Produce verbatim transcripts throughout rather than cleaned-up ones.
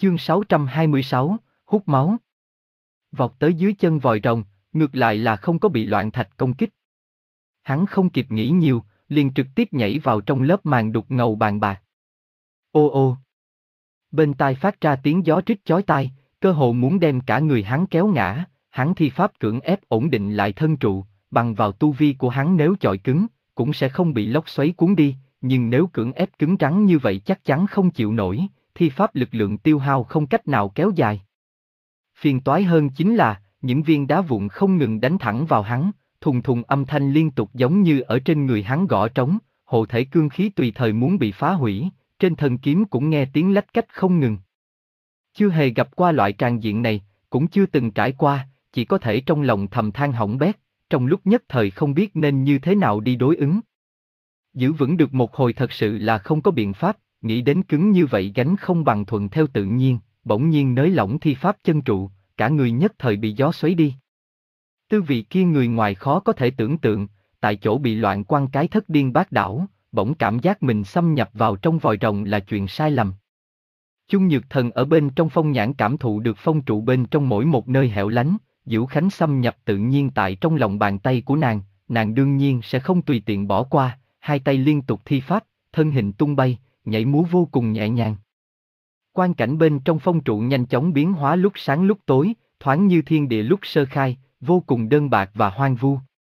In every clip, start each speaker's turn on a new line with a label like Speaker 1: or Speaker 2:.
Speaker 1: Chương sáu trăm hai mươi sáu, hút máu. Vọt tới dưới chân vòi rồng, ngược lại là không có bị loạn thạch công kích. Hắn không kịp nghĩ nhiều, liền trực tiếp nhảy vào trong lớp màn đục ngầu bàn bạc. Ô ô. Bên tai phát ra tiếng gió rít chói tai, cơ hồ muốn đem cả người hắn kéo ngã. Hắn thi pháp cưỡng ép ổn định lại thân trụ, bằng vào tu vi của hắn nếu chọi cứng, cũng sẽ không bị lốc xoáy cuốn đi, nhưng nếu cưỡng ép cứng rắn như vậy chắc chắn không chịu nổi, thi pháp lực lượng tiêu hao không cách nào kéo dài. Phiền toái hơn chính là, những viên đá vụn không ngừng đánh thẳng vào hắn, thùng thùng âm thanh liên tục giống như ở trên người hắn gõ trống, hộ thể cương khí tùy thời muốn bị phá hủy, trên thân kiếm cũng nghe tiếng lách cách không ngừng. Chưa hề gặp qua loại tràng diện này, cũng chưa từng trải qua, chỉ có thể trong lòng thầm than hỏng bét, trong lúc nhất thời không biết nên như thế nào đi đối ứng. Giữ vững được một hồi thật sự là không có biện pháp, nghĩ đến cứng như vậy gánh không bằng thuận theo tự nhiên, bỗng nhiên nới lỏng thi pháp chân trụ, cả người nhất thời bị gió xoáy đi. Tư vị kia người ngoài khó có thể tưởng tượng, tại chỗ bị loạn quăng cái thất điên bát đảo, bỗng cảm giác mình xâm nhập vào trong vòi rồng là chuyện sai lầm. Chung Nhược Thần ở bên trong phong nhãn cảm thụ được phong trụ bên trong mỗi một nơi hẻo lánh, Diễu Khánh xâm nhập tự nhiên tại trong lòng bàn tay của nàng, nàng đương nhiên sẽ không tùy tiện bỏ qua, hai tay liên tục thi pháp, thân hình tung bay, nhảy múa vô cùng nhẹ nhàng. Quang cảnh bên trong phong trụ nhanh chóng biến hóa lúc sáng lúc tối, thoáng như thiên địa lúc sơ khai, vô cùng đơn bạc và hoang vu.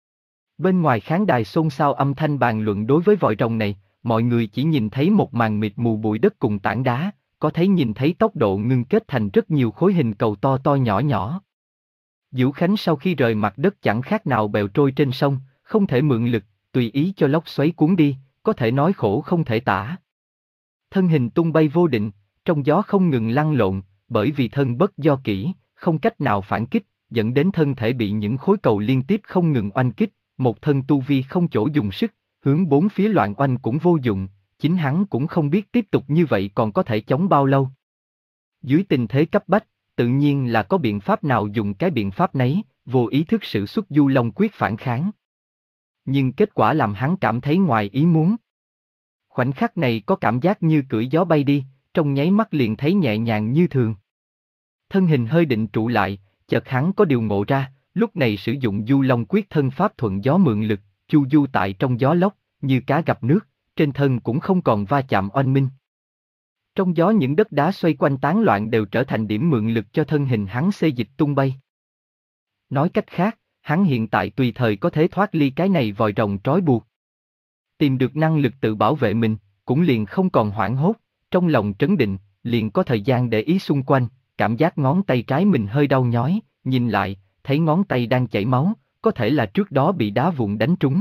Speaker 1: Bên ngoài khán đài xôn xao âm thanh bàn luận đối với vòi rồng này, mọi người chỉ nhìn thấy một màn mịt mù bụi đất cùng tảng đá, có thấy nhìn thấy tốc độ ngưng kết thành rất nhiều khối hình cầu to to nhỏ nhỏ. Diễu Khánh sau khi rời mặt đất chẳng khác nào bèo trôi trên sông, không thể mượn lực, tùy ý cho lốc xoáy cuốn đi, có thể nói khổ không thể tả. Thân hình tung bay vô định, trong gió không ngừng lăn lộn, bởi vì thân bất do kỹ, không cách nào phản kích, dẫn đến thân thể bị những khối cầu liên tiếp không ngừng oanh kích, một thân tu vi không chỗ dùng sức, hướng bốn phía loạn oanh cũng vô dụng, chính hắn cũng không biết tiếp tục như vậy còn có thể chống bao lâu. Dưới tình thế cấp bách, tự nhiên là có biện pháp nào dùng cái biện pháp nấy, vô ý thức sử xuất Du Long Quyết phản kháng. Nhưng kết quả làm hắn cảm thấy ngoài ý muốn. Khoảnh khắc này có cảm giác như cưỡi gió bay đi, trong nháy mắt liền thấy nhẹ nhàng như thường. Thân hình hơi định trụ lại, chợt hắn có điều ngộ ra, lúc này sử dụng Du Long Quyết thân pháp thuận gió mượn lực, chu du tại trong gió lốc, như cá gặp nước, trên thân cũng không còn va chạm oanh minh. Trong gió những đất đá xoay quanh tán loạn đều trở thành điểm mượn lực cho thân hình hắn xê dịch tung bay. Nói cách khác, hắn hiện tại tùy thời có thể thoát ly cái này vòi rồng trói buộc. Tìm được năng lực tự bảo vệ mình, cũng liền không còn hoảng hốt, trong lòng trấn định, liền có thời gian để ý xung quanh, cảm giác ngón tay trái mình hơi đau nhói, nhìn lại, thấy ngón tay đang chảy máu, có thể là trước đó bị đá vụn đánh trúng.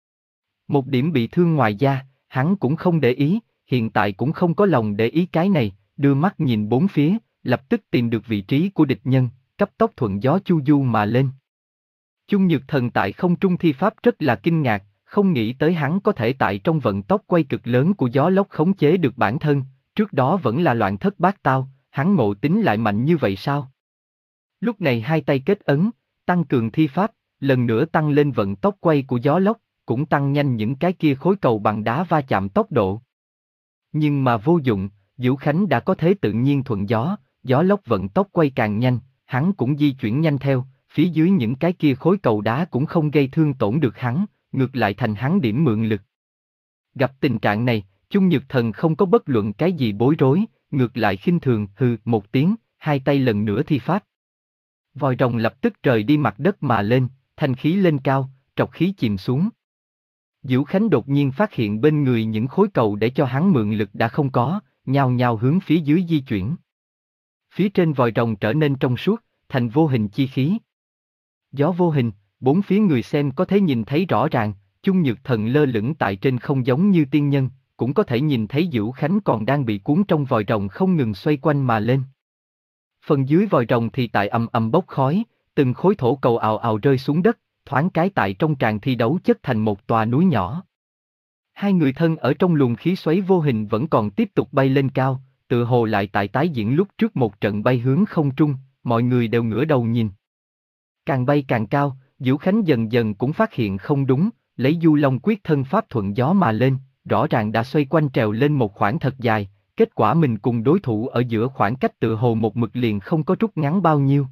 Speaker 1: Một điểm bị thương ngoài da, hắn cũng không để ý, hiện tại cũng không có lòng để ý cái này, đưa mắt nhìn bốn phía, lập tức tìm được vị trí của địch nhân, cấp tốc thuận gió chu du mà lên. Chung Nhược Thần tại không trung thi pháp rất là kinh ngạc, không nghĩ tới hắn có thể tại trong vận tốc quay cực lớn của gió lốc khống chế được bản thân, trước đó vẫn là loạn thất bát tao, hắn ngộ tính lại mạnh như vậy sao? Lúc này hai tay kết ấn, tăng cường thi pháp, lần nữa tăng lên vận tốc quay của gió lốc, cũng tăng nhanh những cái kia khối cầu bằng đá va chạm tốc độ. Nhưng mà vô dụng, Diễu Khánh đã có thế tự nhiên thuận gió, gió lốc vận tốc quay càng nhanh, hắn cũng di chuyển nhanh theo, phía dưới những cái kia khối cầu đá cũng không gây thương tổn được hắn, ngược lại thành hắn điểm mượn lực. Gặp tình trạng này, Chung Nhược Thần không có bất luận cái gì bối rối, ngược lại khinh thường hừ một tiếng, hai tay lần nữa thi pháp. Vòi rồng lập tức rời đi mặt đất mà lên, thanh khí lên cao, trọc khí chìm xuống. Diễu Khánh đột nhiên phát hiện bên người những khối cầu để cho hắn mượn lực đã không có, nhao nhao hướng phía dưới di chuyển. Phía trên vòi rồng trở nên trong suốt, thành vô hình chi khí. Gió vô hình, bốn phía người xem có thể nhìn thấy rõ ràng, Chung Nhược Thần lơ lửng tại trên không giống như tiên nhân, cũng có thể nhìn thấy Diễu Khánh còn đang bị cuốn trong vòi rồng không ngừng xoay quanh mà lên. Phần dưới vòi rồng thì tại ầm ầm bốc khói, từng khối thổ cầu ào ào rơi xuống đất, thoáng cái tại trong tràng thi đấu chất thành một tòa núi nhỏ. Hai người thân ở trong luồng khí xoáy vô hình vẫn còn tiếp tục bay lên cao, tựa hồ lại tại tái diễn lúc trước một trận bay hướng không trung, mọi người đều ngửa đầu nhìn. Càng bay càng cao, Diễu Khánh dần dần cũng phát hiện không đúng, lấy Du Long Quyết thân pháp thuận gió mà lên, rõ ràng đã xoay quanh trèo lên một khoảng thật dài, kết quả mình cùng đối thủ ở giữa khoảng cách tựa hồ một mực liền không có rút ngắn bao nhiêu.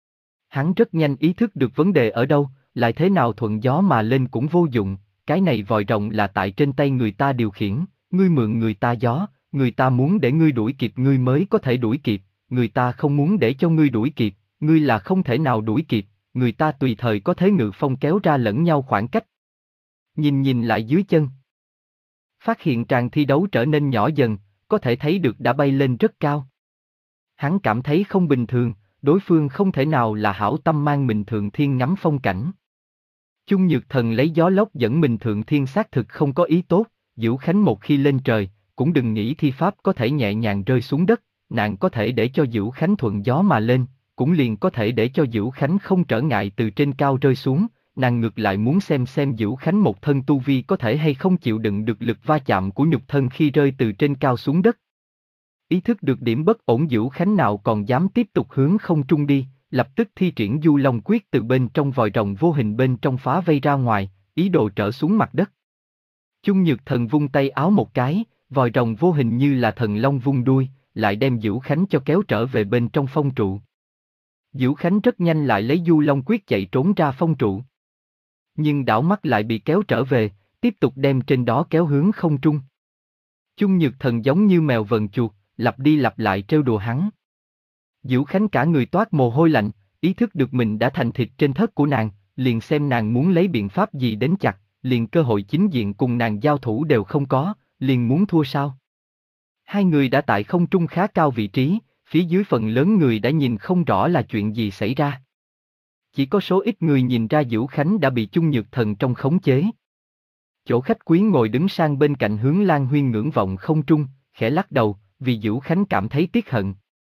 Speaker 1: Hắn rất nhanh ý thức được vấn đề ở đâu, lại thế nào thuận gió mà lên cũng vô dụng, cái này vòi rồng là tại trên tay người ta điều khiển, ngươi mượn người ta gió, người ta muốn để ngươi đuổi kịp ngươi mới có thể đuổi kịp, người ta không muốn để cho ngươi đuổi kịp, ngươi là không thể nào đuổi kịp, người ta tùy thời có thế ngự phong kéo ra lẫn nhau khoảng cách. Nhìn nhìn lại dưới chân. Phát hiện tràng thi đấu trở nên nhỏ dần, có thể thấy được đã bay lên rất cao. Hắn cảm thấy không bình thường, đối phương không thể nào là hảo tâm mang mình thượng thiên ngắm phong cảnh. Chung Nhược Thần lấy gió lốc dẫn mình thượng thiên xác thực không có ý tốt, Dữu Khánh một khi lên trời, cũng đừng nghĩ thi pháp có thể nhẹ nhàng rơi xuống đất, nàng có thể để cho Dữu Khánh thuận gió mà lên, cũng liền có thể để cho Dữu Khánh không trở ngại từ trên cao rơi xuống, nàng ngược lại muốn xem xem Dữu Khánh một thân tu vi có thể hay không chịu đựng được lực va chạm của nhục thân khi rơi từ trên cao xuống đất. Ý thức được điểm bất ổn Dữu Khánh nào còn dám tiếp tục hướng không trung đi, lập tức thi triển Du Long Quyết từ bên trong vòi rồng vô hình bên trong phá vây ra ngoài, ý đồ trở xuống mặt đất. Chung Nhược Thần vung tay áo một cái, vòi rồng vô hình như là thần long vung đuôi, lại đem Dữu Khánh cho kéo trở về bên trong phong trụ. Dữu Khánh rất nhanh lại lấy Du Long Quyết chạy trốn ra phong trụ. Nhưng đảo mắt lại bị kéo trở về, tiếp tục đem trên đó kéo hướng không trung. Chung Nhược Thần giống như mèo vờn chuột, lặp đi lặp lại trêu đùa hắn. Dữu Khánh cả người toát mồ hôi lạnh, ý thức được mình đã thành thịt trên thớt của nàng, liền xem nàng muốn lấy biện pháp gì đến chặt, liền cơ hội chính diện cùng nàng giao thủ đều không có, liền muốn thua sao. Hai người đã tại không trung khá cao vị trí, phía dưới phần lớn người đã nhìn không rõ là chuyện gì xảy ra. Chỉ có số ít người nhìn ra Dữu Khánh đã bị Chung Nhược Thần trong khống chế. Chỗ khách quý ngồi đứng sang bên cạnh hướng Lan Huyên ngưỡng vọng không trung, khẽ lắc đầu, vì Dữu Khánh cảm thấy tiếc hận.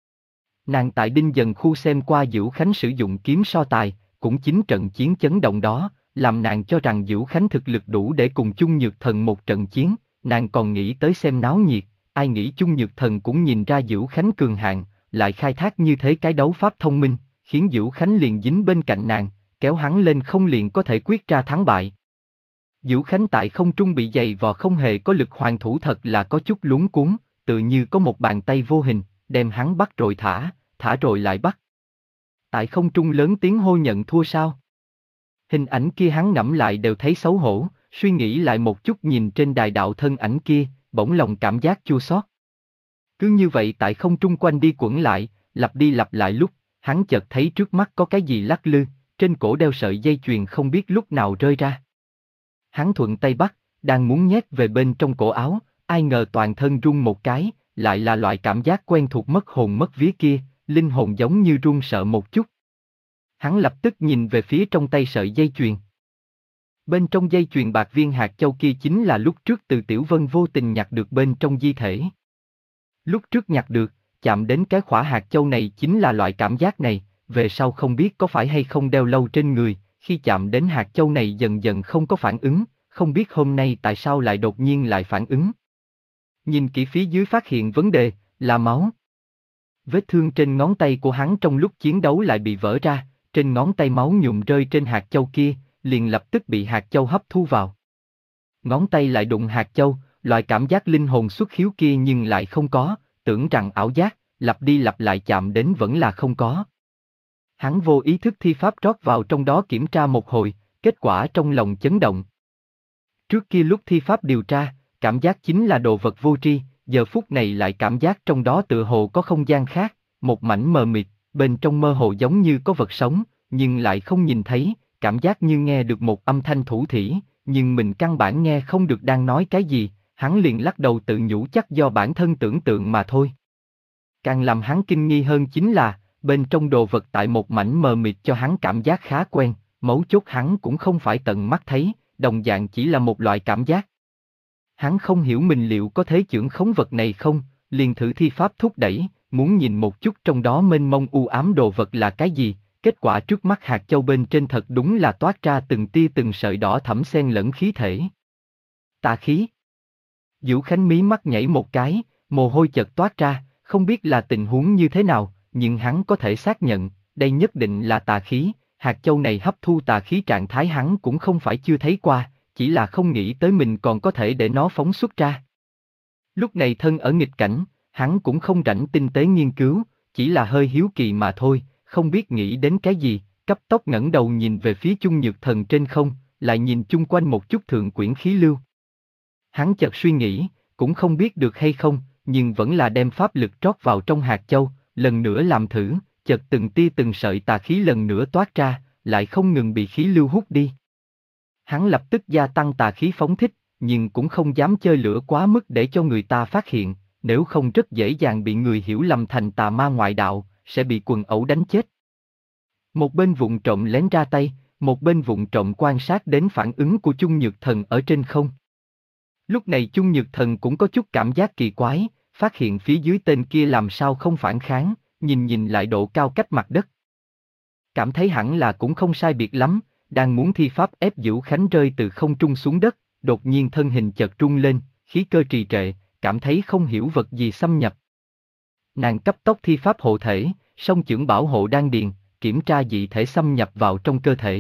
Speaker 1: Nàng tại Đinh Dần khu xem qua Dữu Khánh sử dụng kiếm so tài, cũng chính trận chiến chấn động đó, làm nàng cho rằng Dữu Khánh thực lực đủ để cùng Chung Nhược Thần một trận chiến, nàng còn nghĩ tới xem náo nhiệt, ai nghĩ Chung Nhược Thần cũng nhìn ra Dữu Khánh cường hạng, lại khai thác như thế cái đấu pháp thông minh, khiến Dữu Khánh liền dính bên cạnh nàng, kéo hắn lên không liền có thể quyết ra thắng bại. Dữu Khánh tại không trung bị dày vò không hề có lực hoàn thủ thật là có chút luống cuống, tự như có một bàn tay vô hình, đem hắn bắt rồi thả, thả rồi lại bắt. Tại không trung lớn tiếng hô nhận thua sao? Hình ảnh kia hắn ngẫm lại đều thấy xấu hổ, suy nghĩ lại một chút nhìn trên đài đạo thân ảnh kia, bỗng lòng cảm giác chua xót. Cứ như vậy tại không trung quanh đi quẩn lại, lặp đi lặp lại lúc, hắn chợt thấy trước mắt có cái gì lắc lư, trên cổ đeo sợi dây chuyền không biết lúc nào rơi ra. Hắn thuận tay bắt, đang muốn nhét về bên trong cổ áo, ai ngờ toàn thân run một cái, lại là loại cảm giác quen thuộc mất hồn mất vía kia, linh hồn giống như run sợ một chút. Hắn lập tức nhìn về phía trong tay sợi dây chuyền. Bên trong dây chuyền bạc viên hạt châu kia chính là lúc trước từ Tiểu Vân vô tình nhặt được bên trong di thể. Lúc trước nhặt được, chạm đến cái khỏa hạt châu này chính là loại cảm giác này, về sau không biết có phải hay không đeo lâu trên người, khi chạm đến hạt châu này dần dần không có phản ứng, không biết hôm nay tại sao lại đột nhiên lại phản ứng. Nhìn kỹ phía dưới phát hiện vấn đề, là máu. Vết thương trên ngón tay của hắn trong lúc chiến đấu lại bị vỡ ra, trên ngón tay máu nhuộm rơi trên hạt châu kia, liền lập tức bị hạt châu hấp thu vào. Ngón tay lại đụng hạt châu, loại cảm giác linh hồn xuất khiếu kia nhưng lại không có, tưởng rằng ảo giác, lặp đi lặp lại chạm đến vẫn là không có. Hắn vô ý thức thi pháp rót vào trong đó kiểm tra một hồi, kết quả trong lòng chấn động. Trước kia lúc thi pháp điều tra, cảm giác chính là đồ vật vô tri, giờ phút này lại cảm giác trong đó tựa hồ có không gian khác, một mảnh mờ mịt, bên trong mơ hồ giống như có vật sống, nhưng lại không nhìn thấy, cảm giác như nghe được một âm thanh thủ thỉ, nhưng mình căn bản nghe không được đang nói cái gì, hắn liền lắc đầu tự nhủ chắc do bản thân tưởng tượng mà thôi. Càng làm hắn kinh nghi hơn chính là, bên trong đồ vật tại một mảnh mờ mịt cho hắn cảm giác khá quen, mấu chốt hắn cũng không phải tận mắt thấy, đồng dạng chỉ là một loại cảm giác. Hắn không hiểu mình liệu có thể chưởng khống vật này không, liền thử thi pháp thúc đẩy, muốn nhìn một chút trong đó mênh mông u ám đồ vật là cái gì, kết quả trước mắt hạt châu bên trên thật đúng là toát ra từng tia từng sợi đỏ thẫm xen lẫn khí thể. Tà khí. Dữu Khánh mí mắt nhảy một cái, mồ hôi chợt toát ra, không biết là tình huống như thế nào, nhưng hắn có thể xác nhận, đây nhất định là tà khí, hạt châu này hấp thu tà khí trạng thái hắn cũng không phải chưa thấy qua, chỉ là không nghĩ tới mình còn có thể để nó phóng xuất ra. Lúc này thân ở nghịch cảnh, Hắn cũng không rảnh tinh tế nghiên cứu, chỉ là hơi hiếu kỳ mà thôi, không biết nghĩ đến cái gì, cấp tốc ngẩng đầu nhìn về phía Chung Nhược Thần trên không, lại nhìn chung quanh một chút thượng quyển khí lưu. Hắn chợt suy nghĩ, cũng không biết được hay không, nhưng vẫn là đem pháp lực trót vào trong hạt châu, lần nữa làm thử, chợt từng tia từng sợi tà khí lần nữa toát ra, lại không ngừng bị khí lưu hút đi. Hắn lập tức gia tăng tà khí phóng thích, nhưng cũng không dám chơi lửa quá mức để cho người ta phát hiện, nếu không rất dễ dàng bị người hiểu lầm thành tà ma ngoại đạo, sẽ bị quần ẩu đánh chết. Một bên vụng trộm lén ra tay, một bên vụng trộm quan sát đến phản ứng của Chung Nhược Thần ở trên không. Lúc này Chung Nhược Thần cũng có chút cảm giác kỳ quái, phát hiện phía dưới tên kia làm sao không phản kháng, nhìn nhìn lại độ cao cách mặt đất. Cảm thấy hẳn là cũng không sai biệt lắm, đang muốn thi pháp ép Dữu Khánh rơi từ không trung xuống đất, đột nhiên thân hình chợt rung lên, khí cơ trì trệ, cảm thấy không hiểu vật gì xâm nhập. Nàng cấp tốc thi pháp hộ thể, song chưởng bảo hộ đan điền, kiểm tra dị thể xâm nhập vào trong cơ thể.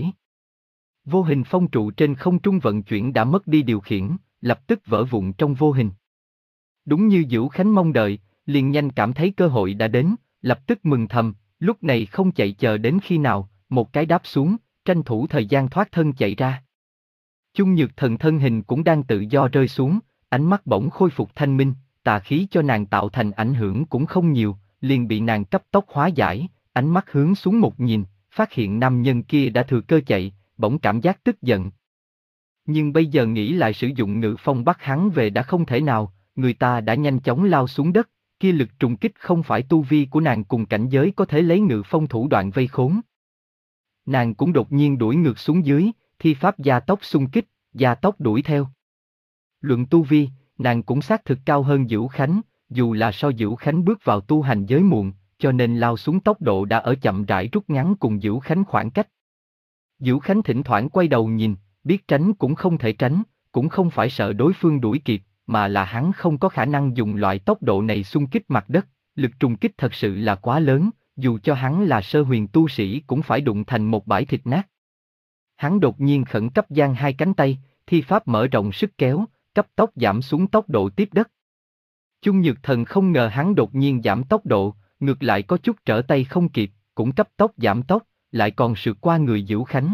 Speaker 1: Vô hình phong trụ trên không trung vận chuyển đã mất đi điều khiển, lập tức vỡ vụn trong vô hình. Đúng như Dữu Khánh mong đợi, liền nhanh cảm thấy cơ hội đã đến, lập tức mừng thầm, lúc này không chạy chờ đến khi nào, một cái đáp xuống, tranh thủ thời gian thoát thân chạy ra. Chung Nhược Thần thân hình cũng đang tự do rơi xuống, ánh mắt bỗng khôi phục thanh minh, tà khí cho nàng tạo thành ảnh hưởng cũng không nhiều, liền bị nàng cấp tốc hóa giải, ánh mắt hướng xuống một nhìn, phát hiện nam nhân kia đã thừa cơ chạy, bỗng cảm giác tức giận. Nhưng bây giờ nghĩ lại sử dụng ngự phong bắt hắn về đã không thể nào, người ta đã nhanh chóng lao xuống đất, kia lực trùng kích không phải tu vi của nàng cùng cảnh giới có thể lấy ngự phong thủ đoạn vây khốn. Nàng cũng đột nhiên đuổi ngược xuống dưới, thi pháp gia tốc xung kích, gia tốc đuổi theo. Luận tu vi, nàng cũng xác thực cao hơn Dữu Khánh, dù là so Dữu Khánh bước vào tu hành giới muộn, cho nên lao xuống tốc độ đã ở chậm rãi rút ngắn cùng Dữu Khánh khoảng cách. Dữu Khánh thỉnh thoảng quay đầu nhìn, biết tránh cũng không thể tránh, cũng không phải sợ đối phương đuổi kịp, mà là hắn không có khả năng dùng loại tốc độ này xung kích mặt đất, lực trùng kích thật sự là quá lớn, dù cho hắn là sơ huyền tu sĩ cũng phải đụng thành một bãi thịt nát. Hắn đột nhiên khẩn cấp giang hai cánh tay, thi pháp mở rộng sức kéo, cấp tốc giảm xuống tốc độ tiếp đất. Chung Nhược Thần không ngờ hắn đột nhiên giảm tốc độ, ngược lại có chút trở tay không kịp, cũng cấp tốc giảm tốc, lại còn sượt qua người Dữu Khánh.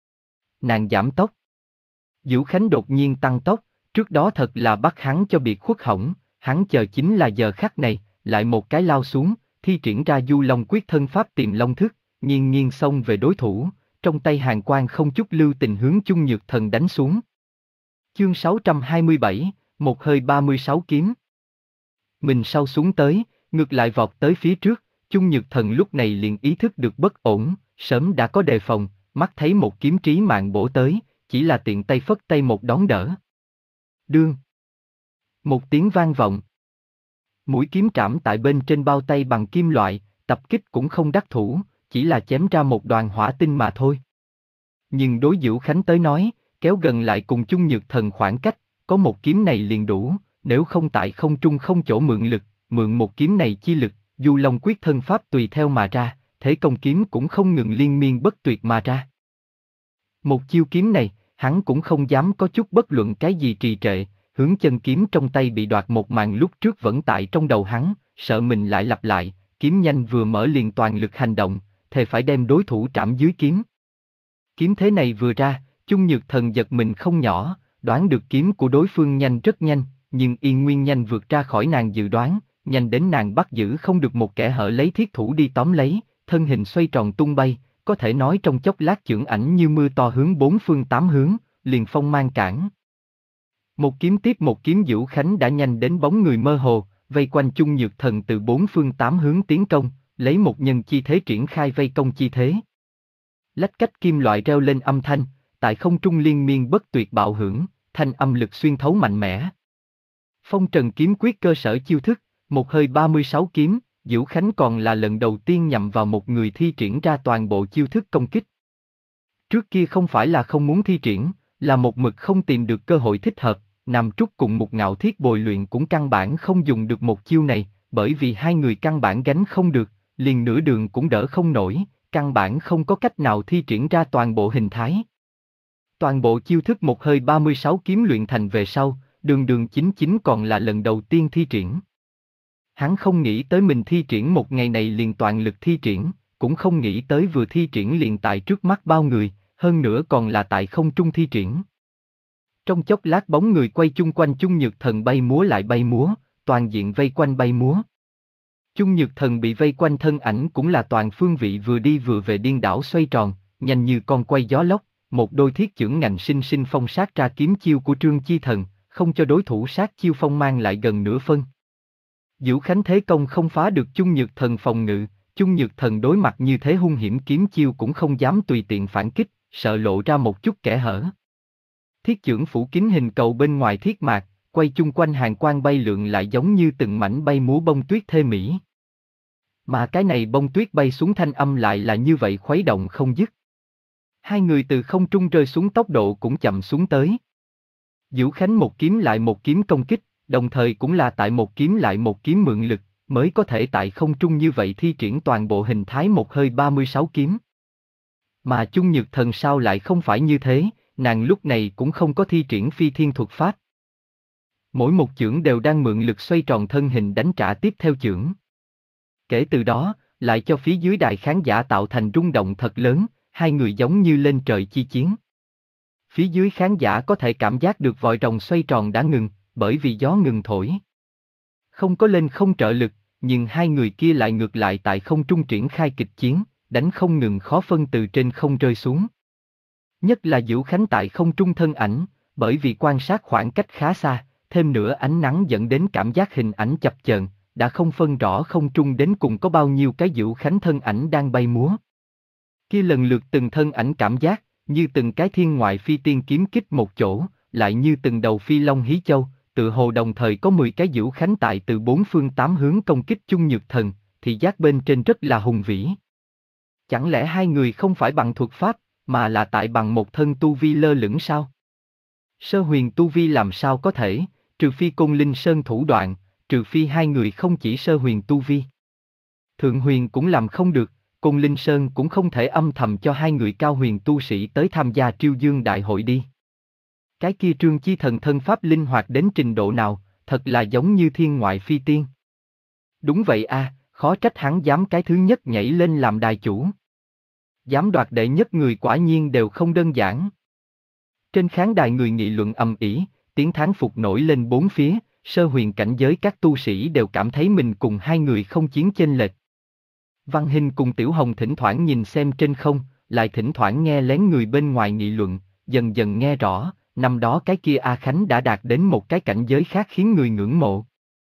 Speaker 1: Nàng giảm tốc. Dữu Khánh đột nhiên tăng tốc, trước đó thật là bắt hắn cho biệt khuất hỏng, hắn chờ chính là giờ khắc này, lại một cái lao xuống, thi triển ra Du Long quyết thân pháp Tiềm Long thức, nghiêng nghiêng xông về đối thủ, trong tay hàn quang không chút lưu tình hướng Chung Nhược Thần đánh xuống. Chương sáu trăm hai mươi bảy, một hơi ba mươi sáu kiếm. Mình sau xuống tới, ngược lại vọt tới phía trước, Chung Nhược Thần lúc này liền ý thức được bất ổn, sớm đã có đề phòng, mắt thấy một kiếm trí mạng bổ tới, chỉ là tiện tay phất tay một đón đỡ. Đương. Một tiếng vang vọng. Mũi kiếm trảm tại bên trên bao tay bằng kim loại, tập kích cũng không đắc thủ, chỉ là chém ra một đoàn hỏa tinh mà thôi. Nhưng đối Dữu Khánh tới nói, kéo gần lại cùng Chung Nhược Thần khoảng cách, có một kiếm này liền đủ, nếu không tại không trung không chỗ mượn lực, mượn một kiếm này chi lực, Du Long quyết thân pháp tùy theo mà ra, thế công kiếm cũng không ngừng liên miên bất tuyệt mà ra. Một chiêu kiếm này, hắn cũng không dám có chút bất luận cái gì trì trệ, hướng chân kiếm trong tay bị đoạt một màn lúc trước vẫn tại trong đầu hắn, sợ mình lại lặp lại, kiếm nhanh vừa mở liền toàn lực hành động, thề phải đem đối thủ trảm dưới kiếm. Kiếm thế này vừa ra, Chung Nhược Thần giật mình không nhỏ, đoán được kiếm của đối phương nhanh rất nhanh, nhưng Yên Nguyên nhanh vượt ra khỏi nàng dự đoán, nhanh đến nàng bắt giữ không được một kẻ hở lấy thiết thủ đi tóm lấy, thân hình xoay tròn tung bay, có thể nói trong chốc lát chưởng ảnh như mưa to hướng bốn phương tám hướng, liền phong mang cản. Một kiếm tiếp một kiếm Dữu Khánh đã nhanh đến bóng người mơ hồ, vây quanh Chung Nhược Thần từ bốn phương tám hướng tiến công, lấy một nhân chi thế triển khai vây công chi thế. Lách cách kim loại reo lên âm thanh, tại không trung liên miên bất tuyệt bạo hưởng, thanh âm lực xuyên thấu mạnh mẽ. Phong Trần kiếm quyết cơ sở chiêu thức, một hơi ba mươi sáu kiếm, Dữu Khánh còn là lần đầu tiên nhằm vào một người thi triển ra toàn bộ chiêu thức công kích. Trước kia không phải là không muốn thi triển, là một mực không tìm được cơ hội thích hợp, Nam Trúc cùng một Ngạo Thiết bồi luyện cũng căn bản không dùng được một chiêu này, bởi vì hai người căn bản gánh không được, liền nửa đường cũng đỡ không nổi, căn bản không có cách nào thi triển ra toàn bộ hình thái. Toàn bộ chiêu thức một hơi ba mươi sáu kiếm luyện thành về sau, đường đường chính chính còn là lần đầu tiên thi triển. Hắn không nghĩ tới mình thi triển một ngày này liền toàn lực thi triển, cũng không nghĩ tới vừa thi triển liền tại trước mắt bao người, hơn nữa còn là tại không trung thi triển. Trong chốc lát bóng người quay chung quanh Chung Nhược Thần bay múa lại bay múa, toàn diện vây quanh bay múa. Chung Nhược Thần bị vây quanh thân ảnh cũng là toàn phương vị vừa đi vừa về điên đảo xoay tròn, nhanh như con quay gió lốc, một đôi thiết chưởng ngạnh sinh sinh phong sát ra kiếm chiêu của Trương Chi Thần, không cho đối thủ sát chiêu phong mang lại gần nửa phân. Diệu Khánh thế công không phá được Chung Nhược Thần phòng ngự, Chung Nhược Thần đối mặt như thế hung hiểm kiếm chiêu cũng không dám tùy tiện phản kích, sợ lộ ra một chút kẽ hở. Thiết chưởng phủ kín hình cầu bên ngoài thiết mạc, quay chung quanh hàng quang bay lượn lại giống như từng mảnh bay múa bông tuyết thê mỹ. Mà cái này bông tuyết bay xuống thanh âm lại là như vậy khuấy động không dứt. Hai người từ không trung rơi xuống tốc độ cũng chậm xuống tới. Diệu Khánh một kiếm lại một kiếm công kích, đồng thời cũng là tại một kiếm lại một kiếm mượn lực, mới có thể tại không trung như vậy thi triển toàn bộ hình thái một hơi ba mươi sáu kiếm. Mà Chung Nhược Thần sao lại không phải như thế, nàng lúc này cũng không có thi triển phi thiên thuật pháp. Mỗi một chưởng đều đang mượn lực xoay tròn thân hình đánh trả tiếp theo chưởng. Kể từ đó, lại cho phía dưới đài khán giả tạo thành rung động thật lớn, hai người giống như lên trời chi chiến. Phía dưới khán giả có thể cảm giác được vòi rồng xoay tròn đã ngừng, bởi vì gió ngừng thổi. Không có lên không trợ lực, nhưng hai người kia lại ngược lại tại không trung triển khai kịch chiến, đánh không ngừng khó phân từ trên không rơi xuống. Nhất là Diệu Khánh tại không trung thân ảnh, bởi vì quan sát khoảng cách khá xa, thêm nữa ánh nắng dẫn đến cảm giác hình ảnh chập chờn, đã không phân rõ không trung đến cùng có bao nhiêu cái Diệu Khánh thân ảnh đang bay múa. Kia lần lượt từng thân ảnh cảm giác, như từng cái thiên ngoại phi tiên kiếm kích một chỗ, lại như từng đầu phi long hí châu, tự hồ đồng thời có mười cái Diệu Khánh tại từ bốn phương tám hướng công kích Chung Nhược Thần, thì giác bên trên rất là hùng vĩ. Chẳng lẽ hai người không phải bằng thuật pháp, mà là tại bằng một thân tu vi lơ lửng sao? Sơ huyền tu vi làm sao có thể, trừ phi Côn Linh Sơn thủ đoạn, trừ phi hai người không chỉ sơ huyền tu vi. Thượng huyền cũng làm không được, Côn Linh Sơn cũng không thể âm thầm cho hai người cao huyền tu sĩ tới tham gia Triêu Dương Đại hội đi. Cái kia Trương Chi Thần thân pháp linh hoạt đến trình độ nào, thật là giống như thiên ngoại phi tiên. Đúng vậy a, à, khó trách hắn dám cái thứ nhất nhảy lên làm đài chủ. Dám đoạt đệ nhất người quả nhiên đều không đơn giản. Trên khán đài người nghị luận ầm ĩ, tiếng thán phục nổi lên bốn phía, sơ huyền cảnh giới các tu sĩ đều cảm thấy mình cùng hai người không chiến chênh lệch. Văn Hinh cùng Tiểu Hồng thỉnh thoảng nhìn xem trên không, lại thỉnh thoảng nghe lén người bên ngoài nghị luận, dần dần nghe rõ, năm đó cái kia A Khánh đã đạt đến một cái cảnh giới khác khiến người ngưỡng mộ.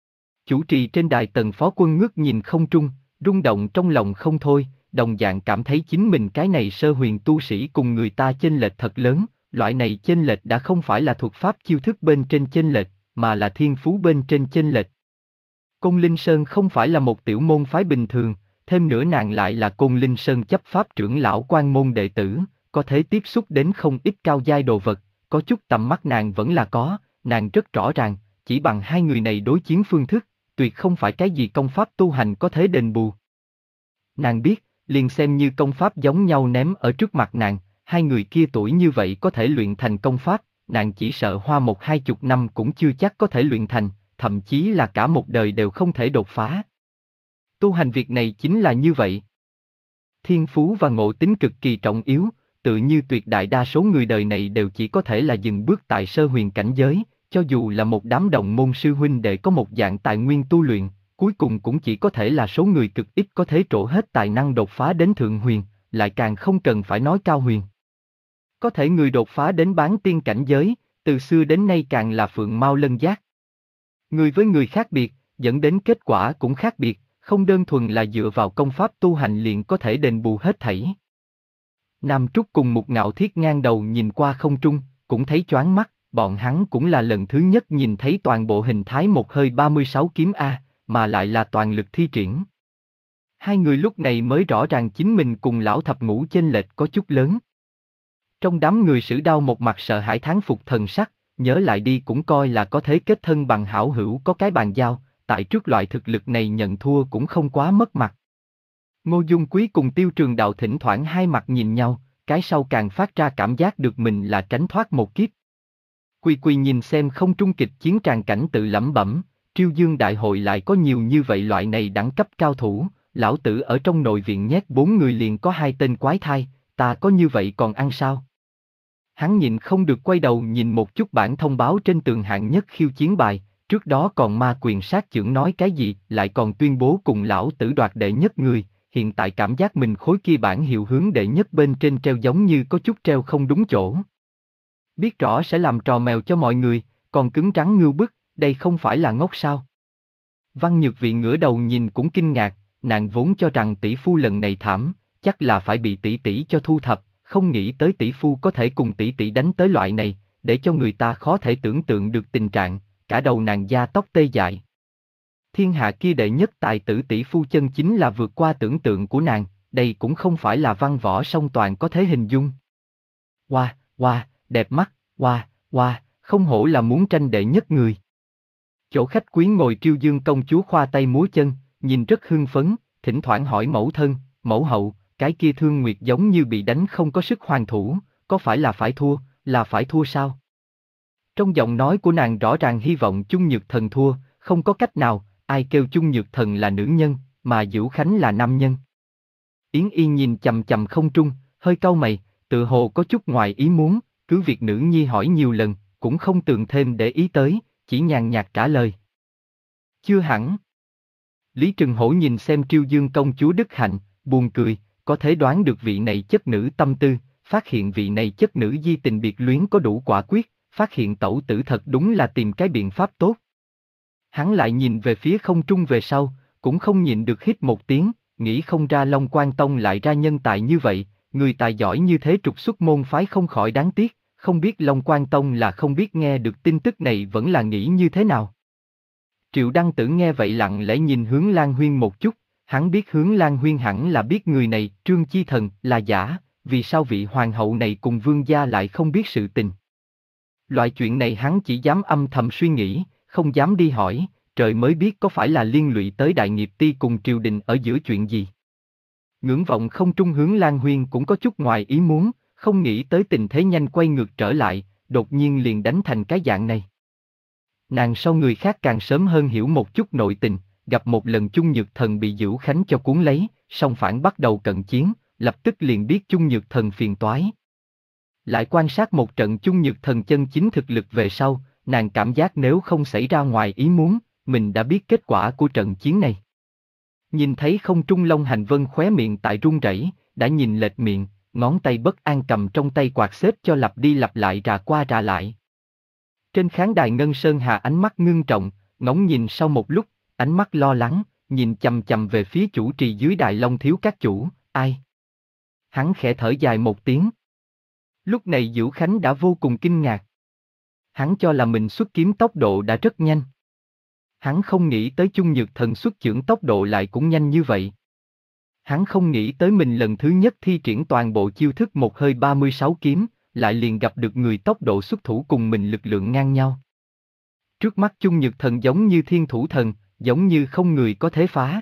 Speaker 1: Chủ trì trên đài Tần Phó Quân ngước nhìn không trung, rung động trong lòng không thôi, đồng dạng cảm thấy chính mình cái này sơ huyền tu sĩ cùng người ta chênh lệch thật lớn, loại này chênh lệch đã không phải là thuật pháp chiêu thức bên trên chênh lệch, mà là thiên phú bên trên chênh lệch. Côn Linh Sơn không phải là một tiểu môn phái bình thường, thêm nữa nàng lại là Côn Linh Sơn chấp pháp trưởng lão quan môn đệ tử, có thể tiếp xúc đến không ít cao giai đồ vật, có chút tầm mắt nàng vẫn là có, nàng rất rõ ràng, chỉ bằng hai người này đối chiến phương thức, tuyệt không phải cái gì công pháp tu hành có thể đền bù. Nàng biết, liền xem như công pháp giống nhau ném ở trước mặt nàng, hai người kia tuổi như vậy có thể luyện thành công pháp, nàng chỉ sợ hoa một hai chục năm cũng chưa chắc có thể luyện thành, thậm chí là cả một đời đều không thể đột phá. Tu hành việc này chính là như vậy. Thiên phú và ngộ tính cực kỳ trọng yếu, tự như tuyệt đại đa số người đời này đều chỉ có thể là dừng bước tại sơ huyền cảnh giới, cho dù là một đám đồng môn sư huynh đệ có một dạng tài nguyên tu luyện, cuối cùng cũng chỉ có thể là số người cực ít có thể trổ hết tài năng đột phá đến thượng huyền, lại càng không cần phải nói cao huyền. Có thể người đột phá đến bán tiên cảnh giới, từ xưa đến nay càng là phượng mao lân giác. Người với người khác biệt, dẫn đến kết quả cũng khác biệt, không đơn thuần là dựa vào công pháp tu hành liền có thể đền bù hết thảy. Nam Trúc cùng một ngạo thiết ngang đầu nhìn qua không trung, cũng thấy choáng mắt, bọn hắn cũng là lần thứ nhất nhìn thấy toàn bộ hình thái một hơi ba mươi sáu kiếm A, mà lại là toàn lực thi triển. Hai người lúc này mới rõ ràng chính mình cùng lão thập ngũ chênh lệch có chút lớn. Trong đám người Sử Đao một mặt sợ hãi thán phục thần sắc, nhớ lại đi cũng coi là có thế kết thân bằng hảo hữu có cái bàn giao, tại trước loại thực lực này nhận thua cũng không quá mất mặt. Ngô Dung Quý cùng Tiêu Trường Đạo thỉnh thoảng hai mặt nhìn nhau, cái sau càng phát ra cảm giác được mình là tránh thoát một kiếp. Quy Quy nhìn xem không trung kịch chiến tràn cảnh tự lẩm bẩm, Triêu Dương đại hội lại có nhiều như vậy loại này đẳng cấp cao thủ, lão tử ở trong nội viện nhét bốn người liền có hai tên quái thai, ta có như vậy còn ăn sao? Hắn nhịn không được quay đầu nhìn một chút bản thông báo trên tường hạng nhất khiêu chiến bài, trước đó còn ma quyền sát chưởng nói cái gì, lại còn tuyên bố cùng lão tử đoạt đệ nhất người, hiện tại cảm giác mình khối kia bản hiệu hướng đệ nhất bên trên treo giống như có chút treo không đúng chỗ. Biết rõ sẽ làm trò mèo cho mọi người, còn cứng rắn ngưu bức, đây không phải là ngốc sao? Văn Nhược Vị ngửa đầu nhìn cũng kinh ngạc, nàng vốn cho rằng tỷ phu lần này thảm, chắc là phải bị tỷ tỷ cho thu thập, không nghĩ tới tỷ phu có thể cùng tỷ tỷ đánh tới loại này, để cho người ta khó thể tưởng tượng được tình trạng, cả đầu nàng da tóc tê dại. Thiên hạ kia đệ nhất tài tử tỷ phu chân chính là vượt qua tưởng tượng của nàng, đây cũng không phải là văn võ song toàn có thể hình dung. Hoa, hoa, đẹp mắt, hoa, hoa, không hổ là muốn tranh đệ nhất người. Chỗ khách quý ngồi Triêu Dương công chúa khoa tay múa chân, nhìn rất hưng phấn, thỉnh thoảng hỏi mẫu thân, mẫu hậu, cái kia Thương Nguyệt giống như bị đánh không có sức hoàn thủ, có phải là phải thua, là phải thua sao? Trong giọng nói của nàng rõ ràng hy vọng Chung Nhược Thần thua, không có cách nào, ai kêu Chung Nhược Thần là nữ nhân, mà Dữu Khánh là nam nhân. Yến Yên nhìn chầm chầm không trung, hơi cau mày, tự hồ có chút ngoài ý muốn, cứ việc nữ nhi hỏi nhiều lần, cũng không tường thêm để ý tới, chỉ nhàn nhạt trả lời. Chưa hẳn. Lý Trừng Hổ nhìn xem Triêu Dương công chúa đức hạnh, buồn cười, có thể đoán được vị này chất nữ tâm tư, phát hiện vị này chất nữ di tình biệt luyến có đủ quả quyết, phát hiện tẩu tử thật đúng là tìm cái biện pháp tốt. Hắn lại nhìn về phía không trung về sau, cũng không nhịn được hít một tiếng, nghĩ không ra Long Quan Tông lại ra nhân tài như vậy, người tài giỏi như thế trục xuất môn phái không khỏi đáng tiếc, không biết Long Quan Tông là không biết nghe được tin tức này vẫn là nghĩ như thế nào. Triệu Đăng Tử nghe vậy lặng lẽ nhìn Hướng Lan Huyên một chút, hắn biết Hướng Lan Huyên hẳn là biết người này, Trương Chi Thần, là giả, vì sao vị hoàng hậu này cùng vương gia lại không biết sự tình. Loại chuyện này hắn chỉ dám âm thầm suy nghĩ, không dám đi hỏi, trời mới biết có phải là liên lụy tới Đại Nghiệp Ty cùng triều đình ở giữa chuyện gì. Ngưỡng vọng không trung Hướng Lan Huyên cũng có chút ngoài ý muốn, không nghĩ tới tình thế nhanh quay ngược trở lại, đột nhiên liền đánh thành cái dạng này. Nàng sau người khác càng sớm hơn hiểu một chút nội tình, gặp một lần Chung Nhược Thần bị Dữu Khánh cho cuốn lấy, song phản bắt đầu cận chiến, lập tức liền biết Chung Nhược Thần phiền toái. Lại quan sát một trận Chung Nhược Thần chân chính thực lực về sau, nàng cảm giác nếu không xảy ra ngoài ý muốn, mình đã biết kết quả của trận chiến này. Nhìn thấy không trung Long Hành Vân khóe miệng tại run rẩy, đã nhìn lệch miệng, ngón tay bất an cầm trong tay quạt xếp cho lặp đi lặp lại rà qua rà lại. Trên khán đài Ngân Sơn Hà ánh mắt ngưng trọng, ngóng nhìn sau một lúc, ánh mắt lo lắng, nhìn chầm chầm về phía chủ trì dưới đài Long Thiếu các chủ, ai? Hắn khẽ thở dài một tiếng. Lúc này Dữu Khánh đã vô cùng kinh ngạc. Hắn cho là mình xuất kiếm tốc độ đã rất nhanh. Hắn không nghĩ tới Chung Nhược Thần xuất chưởng tốc độ lại cũng nhanh như vậy. Hắn không nghĩ tới mình lần thứ nhất thi triển toàn bộ chiêu thức một hơi ba mươi sáu kiếm, lại liền gặp được người tốc độ xuất thủ cùng mình lực lượng ngang nhau. Trước mắt Chung Nhược Thần giống như thiên thủ thần, giống như không người có thể phá.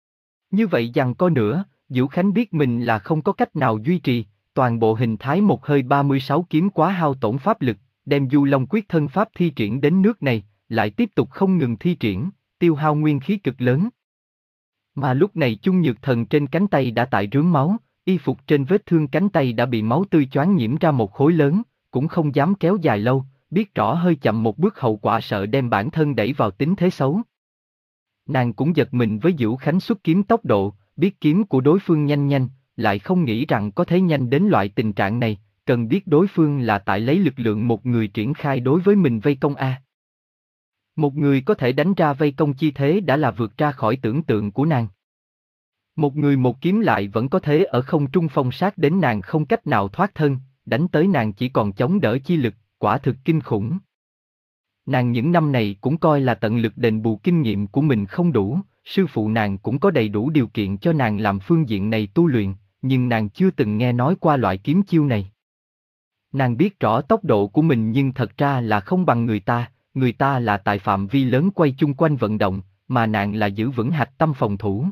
Speaker 1: Như vậy giằng co nữa, Dữu Khánh biết mình là không có cách nào duy trì, toàn bộ hình thái một hơi ba mươi sáu kiếm quá hao tổn pháp lực, đem Du Long Quyết thân pháp thi triển đến nước này, lại tiếp tục không ngừng thi triển, tiêu hao nguyên khí cực lớn. Mà lúc này Chung Nhược Thần trên cánh tay đã tại rướm máu, y phục trên vết thương cánh tay đã bị máu tươi choáng nhiễm ra một khối lớn, cũng không dám kéo dài lâu, biết rõ hơi chậm một bước hậu quả sợ đem bản thân đẩy vào tính thế xấu. Nàng cũng giật mình với Dữu Khánh xuất kiếm tốc độ, biết kiếm của đối phương nhanh nhanh, lại không nghĩ rằng có thể nhanh đến loại tình trạng này, cần biết đối phương là tại lấy lực lượng một người triển khai đối với mình vây công a. Một người có thể đánh ra vây công chi thế đã là vượt ra khỏi tưởng tượng của nàng. Một người một kiếm lại vẫn có thể ở không trung phong sát đến nàng không cách nào thoát thân, đánh tới nàng chỉ còn chống đỡ chi lực, quả thực kinh khủng. Nàng những năm này cũng coi là tận lực đền bù kinh nghiệm của mình không đủ, sư phụ nàng cũng có đầy đủ điều kiện cho nàng làm phương diện này tu luyện, nhưng nàng chưa từng nghe nói qua loại kiếm chiêu này. Nàng biết rõ tốc độ của mình nhưng thật ra là không bằng người ta, người ta là tại phạm vi lớn quay chung quanh vận động, mà nàng là giữ vững hạch tâm phòng thủ.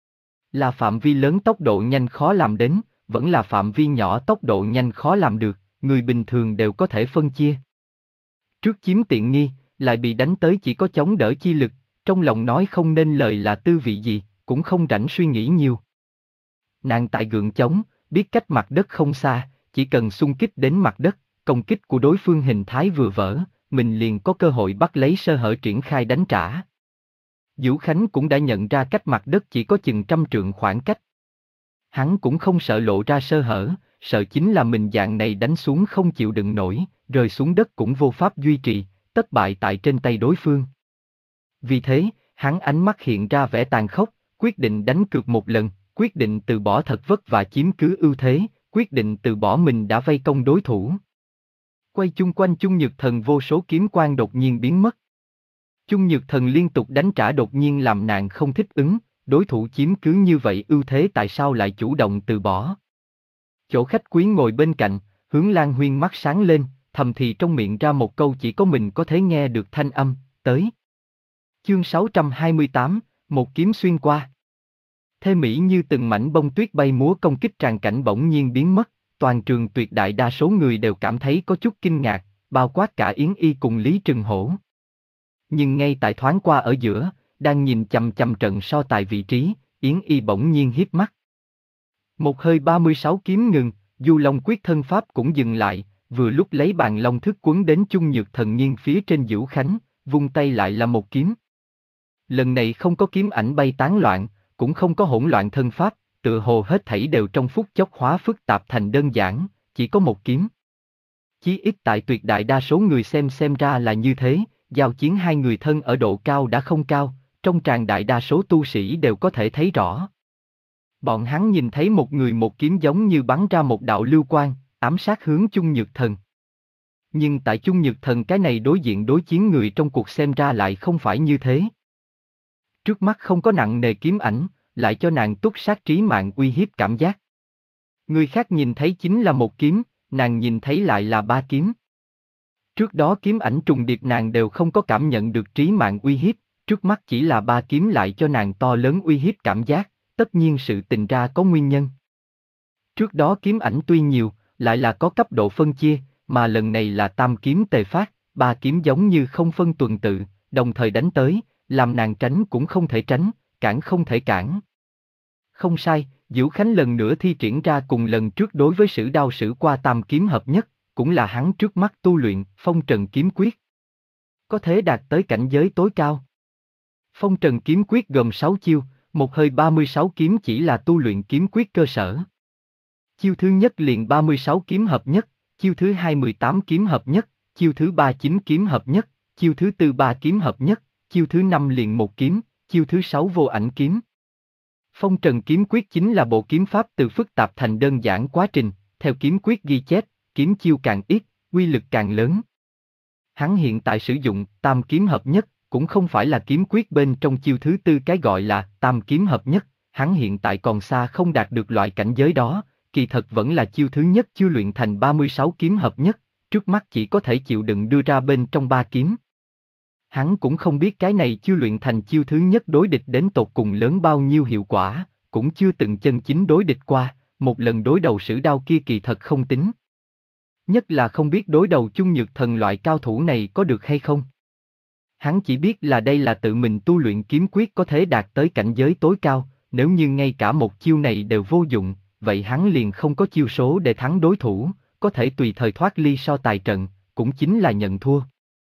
Speaker 1: Là phạm vi lớn tốc độ nhanh khó làm đến, vẫn là phạm vi nhỏ tốc độ nhanh khó làm được, người bình thường đều có thể phân chia. Trước chiếm tiện nghi, lại bị đánh tới chỉ có chống đỡ chi lực, trong lòng nói không nên lời là tư vị gì, cũng không rảnh suy nghĩ nhiều. Nàng tại gượng chống, biết cách mặt đất không xa, chỉ cần xung kích đến mặt đất, công kích của đối phương hình thái vừa vỡ, mình liền có cơ hội bắt lấy sơ hở triển khai đánh trả. Vũ Khánh cũng đã nhận ra cách mặt đất chỉ có chừng trăm trượng khoảng cách. Hắn cũng không sợ lộ ra sơ hở, sợ chính là mình dạng này đánh xuống không chịu đựng nổi, rơi xuống đất cũng vô pháp duy trì, tất bại tại trên tay đối phương. Vì thế, hắn ánh mắt hiện ra vẻ tàn khốc, quyết định đánh cược một lần, quyết định từ bỏ thật vất vả chiếm cứ ưu thế, quyết định từ bỏ mình đã vây công đối thủ. Quay chung quanh Chung Nhược Thần vô số kiếm quang đột nhiên biến mất. Chung Nhược Thần liên tục đánh trả đột nhiên làm nàng không thích ứng, đối thủ chiếm cứ như vậy ưu thế tại sao lại chủ động từ bỏ. Chỗ khách quý ngồi bên cạnh, Hướng Lan Huyên mắt sáng lên, thầm thì trong miệng ra một câu chỉ có mình có thể nghe được thanh âm, tới. Chương sáu trăm hai mươi tám, một kiếm xuyên qua. Thê mỹ như từng mảnh bông tuyết bay múa công kích tràn cảnh bỗng nhiên biến mất, toàn trường tuyệt đại đa số người đều cảm thấy có chút kinh ngạc, bao quát cả Yến Y cùng Lý Trừng Hổ. Nhưng ngay tại thoáng qua ở giữa, đang nhìn chằm chằm trận so tài vị trí, Yến Y bỗng nhiên hiếp mắt. Một hơi ba mươi sáu kiếm ngừng, Du Long quyết thân pháp cũng dừng lại, vừa lúc lấy bàn long thức quấn đến Chung Nhược Thần nghiêng phía trên Vũ Khánh, vung tay lại là một kiếm. Lần này không có kiếm ảnh bay tán loạn, cũng không có hỗn loạn thân pháp, tựa hồ hết thảy đều trong phút chốc hóa phức tạp thành đơn giản, chỉ có một kiếm. Chí ít tại tuyệt đại đa số người xem xem ra là như thế, giao chiến hai người thân ở độ cao đã không cao, trong tràng đại đa số tu sĩ đều có thể thấy rõ. Bọn hắn nhìn thấy một người một kiếm giống như bắn ra một đạo lưu quang, ám sát hướng Chung Nhược Thần. Nhưng tại Chung Nhược Thần cái này đối diện đối chiến người trong cuộc xem ra lại không phải như thế. Trước mắt không có nặng nề kiếm ảnh, lại cho nàng túc sát trí mạng uy hiếp cảm giác. Người khác nhìn thấy chính là một kiếm, nàng nhìn thấy lại là ba kiếm. Trước đó kiếm ảnh trùng điệp nàng đều không có cảm nhận được trí mạng uy hiếp, trước mắt chỉ là ba kiếm lại cho nàng to lớn uy hiếp cảm giác, tất nhiên sự tình ra có nguyên nhân. Trước đó kiếm ảnh tuy nhiều, lại là có cấp độ phân chia, mà lần này là tam kiếm tề phát, ba kiếm giống như không phân tuần tự, đồng thời đánh tới, làm nàng tránh cũng không thể tránh, cản không thể cản. Không sai, Vũ Khánh lần nữa thi triển ra cùng lần trước đối với sử đao sử qua tam kiếm hợp nhất, cũng là hắn trước mắt tu luyện Phong Trần Kiếm Quyết. Có thể đạt tới cảnh giới tối cao. Phong Trần Kiếm Quyết gồm sáu chiêu, một hơi ba mươi sáu kiếm chỉ là tu luyện kiếm quyết cơ sở. Chiêu thứ nhất liền ba mươi sáu kiếm hợp nhất, chiêu thứ hai mười tám kiếm hợp nhất, chiêu thứ ba chín kiếm hợp nhất, chiêu thứ tư ba kiếm hợp nhất, chiêu thứ năm liền một kiếm, chiêu thứ sáu vô ảnh kiếm. Phong Trần Kiếm Quyết chính là bộ kiếm pháp từ phức tạp thành đơn giản quá trình, theo kiếm quyết ghi chép, kiếm chiêu càng ít, uy lực càng lớn. Hắn hiện tại sử dụng tam kiếm hợp nhất, cũng không phải là kiếm quyết bên trong chiêu thứ tư cái gọi là tam kiếm hợp nhất, hắn hiện tại còn xa không đạt được loại cảnh giới đó, kỳ thật vẫn là chiêu thứ nhất chưa luyện thành ba mươi sáu kiếm hợp nhất, trước mắt chỉ có thể chịu đựng đưa ra bên trong ba kiếm. Hắn cũng không biết cái này chưa luyện thành chiêu thứ nhất đối địch đến tột cùng lớn bao nhiêu hiệu quả, cũng chưa từng chân chính đối địch qua, một lần đối đầu sử đao kia kỳ thật không tính. Nhất là không biết đối đầu Chung Nhược Thần loại cao thủ này có được hay không. Hắn chỉ biết là đây là tự mình tu luyện kiếm quyết có thể đạt tới cảnh giới tối cao, nếu như ngay cả một chiêu này đều vô dụng, vậy hắn liền không có chiêu số để thắng đối thủ, có thể tùy thời thoát ly so tài trận, cũng chính là nhận thua.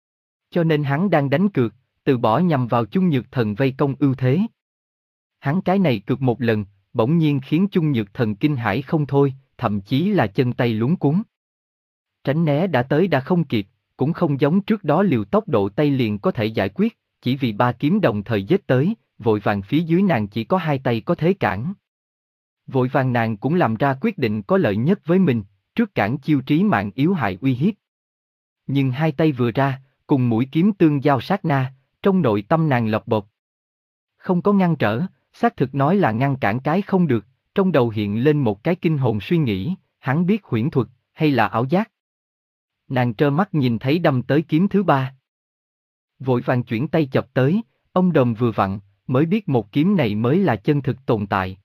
Speaker 1: Cho nên hắn đang đánh cược, từ bỏ nhằm vào Chung Nhược Thần vây công ưu thế. Hắn cái này cược một lần, bỗng nhiên khiến Chung Nhược Thần kinh hãi không thôi, thậm chí là chân tay luống cuống. Tránh né đã tới đã không kịp, cũng không giống trước đó liều tốc độ tay liền có thể giải quyết, chỉ vì ba kiếm đồng thời giết tới, vội vàng phía dưới nàng chỉ có hai tay có thế cản. Vội vàng nàng cũng làm ra quyết định có lợi nhất với mình, trước cản chiêu trí mạng yếu hại uy hiếp. Nhưng hai tay vừa ra, cùng mũi kiếm tương giao sát na, trong nội tâm nàng lọc bột. Không có ngăn trở, xác thực nói là ngăn cản cái không được, trong đầu hiện lên một cái kinh hồn suy nghĩ, hắn biết huyễn thuật, hay là ảo giác. Nàng trơ mắt nhìn thấy đâm tới kiếm thứ ba. Vội vàng chuyển tay chập tới, ông đồm vừa vặn, mới biết một kiếm này mới là chân thực tồn tại.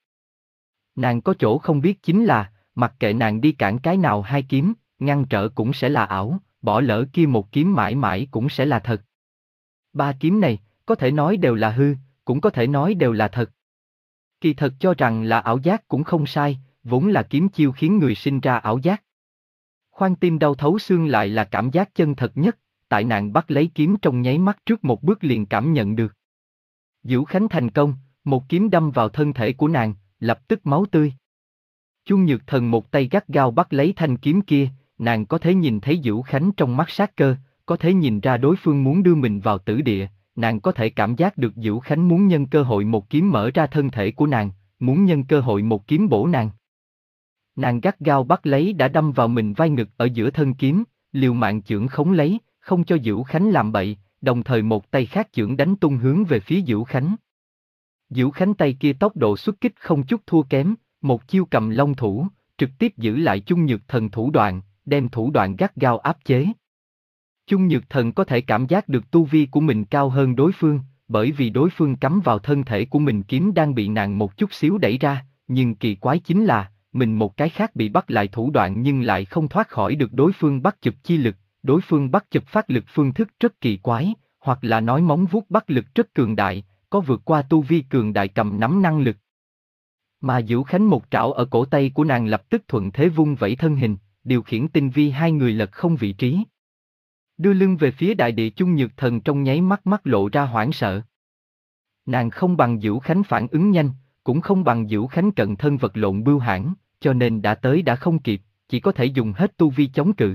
Speaker 1: Nàng có chỗ không biết chính là, mặc kệ nàng đi cản cái nào hai kiếm, ngăn trở cũng sẽ là ảo, bỏ lỡ kia một kiếm mãi mãi cũng sẽ là thật. Ba kiếm này, có thể nói đều là hư, cũng có thể nói đều là thật. Kỳ thật cho rằng là ảo giác cũng không sai, vốn là kiếm chiêu khiến người sinh ra ảo giác. Khoan tim đau thấu xương lại là cảm giác chân thật nhất, tại nàng bắt lấy kiếm trong nháy mắt trước một bước liền cảm nhận được. Vũ Khánh thành công, một kiếm đâm vào thân thể của nàng, lập tức máu tươi. Chung Nhược Thần một tay gắt gao bắt lấy thanh kiếm kia, nàng có thể nhìn thấy Vũ Khánh trong mắt sát cơ, có thể nhìn ra đối phương muốn đưa mình vào tử địa, nàng có thể cảm giác được Vũ Khánh muốn nhân cơ hội một kiếm mở ra thân thể của nàng, muốn nhân cơ hội một kiếm bổ nàng. Nàng gắt gao bắt lấy đã đâm vào mình vai ngực ở giữa thân kiếm, liều mạng chưởng khống lấy, không cho Vũ Khánh làm bậy, đồng thời một tay khác chưởng đánh tung hướng về phía Vũ Khánh. Vũ Khánh tay kia tốc độ xuất kích không chút thua kém, một chiêu cầm long thủ, trực tiếp giữ lại Chung Nhược Thần thủ đoạn, đem thủ đoạn gắt gao áp chế. Chung Nhược Thần có thể cảm giác được tu vi của mình cao hơn đối phương, bởi vì đối phương cắm vào thân thể của mình kiếm đang bị nàng một chút xíu đẩy ra, nhưng kỳ quái chính là, mình một cái khác bị bắt lại thủ đoạn nhưng lại không thoát khỏi được đối phương bắt chụp chi lực, đối phương bắt chụp phát lực phương thức rất kỳ quái, hoặc là nói móng vuốt bắt lực rất cường đại, có vượt qua tu vi cường đại cầm nắm năng lực. Mà Vũ Khánh một trảo ở cổ tay của nàng lập tức thuận thế vung vẩy thân hình, điều khiển tinh vi hai người lật không vị trí. Đưa lưng về phía đại địa Chung Nhược Thần trong nháy mắt mắt lộ ra hoảng sợ. Nàng không bằng Vũ Khánh phản ứng nhanh, cũng không bằng Vũ Khánh cận thân vật lộn bưu hãn, cho nên đã tới đã không kịp, chỉ có thể dùng hết tu vi chống cự.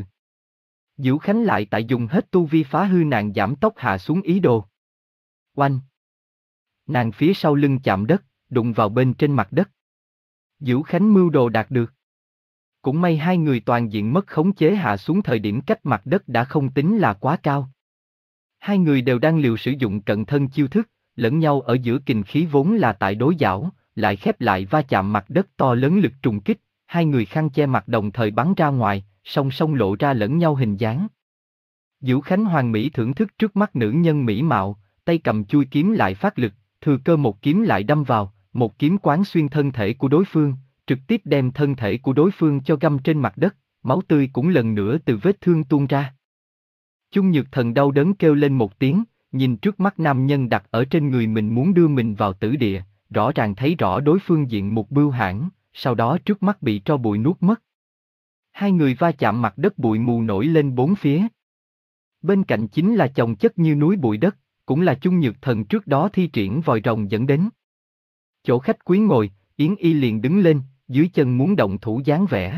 Speaker 1: Vũ Khánh lại tại dùng hết tu vi phá hư nàng giảm tốc hạ xuống ý đồ. Oanh! Nàng phía sau lưng chạm đất, đụng vào bên trên mặt đất. Vũ Khánh mưu đồ đạt được. Cũng may hai người toàn diện mất khống chế hạ xuống thời điểm cách mặt đất đã không tính là quá cao. Hai người đều đang liều sử dụng cận thân chiêu thức, lẫn nhau ở giữa kình khí vốn là tại đối giảo, lại khép lại va chạm mặt đất to lớn lực trùng kích, hai người khăn che mặt đồng thời bắn ra ngoài, song song lộ ra lẫn nhau hình dáng. Vũ Khánh hoàn mỹ thưởng thức trước mắt nữ nhân mỹ mạo, tay cầm chui kiếm lại phát lực, thừa cơ một kiếm lại đâm vào, một kiếm quán xuyên thân thể của đối phương, trực tiếp đem thân thể của đối phương cho găm trên mặt đất, máu tươi cũng lần nữa từ vết thương tuôn ra. Chung Nhược Thần đau đớn kêu lên một tiếng, nhìn trước mắt nam nhân đặt ở trên người mình muốn đưa mình vào tử địa, rõ ràng thấy rõ đối phương diện một bưu hãn, sau đó trước mắt bị tro bụi nuốt mất. Hai người va chạm mặt đất bụi mù nổi lên bốn phía. Bên cạnh chính là chồng chất như núi bụi đất, cũng là Chung Nhược Thần trước đó thi triển vòi rồng dẫn đến. Chỗ khách quý ngồi, Yến Y liền đứng lên, dưới chân muốn động thủ dáng vẻ.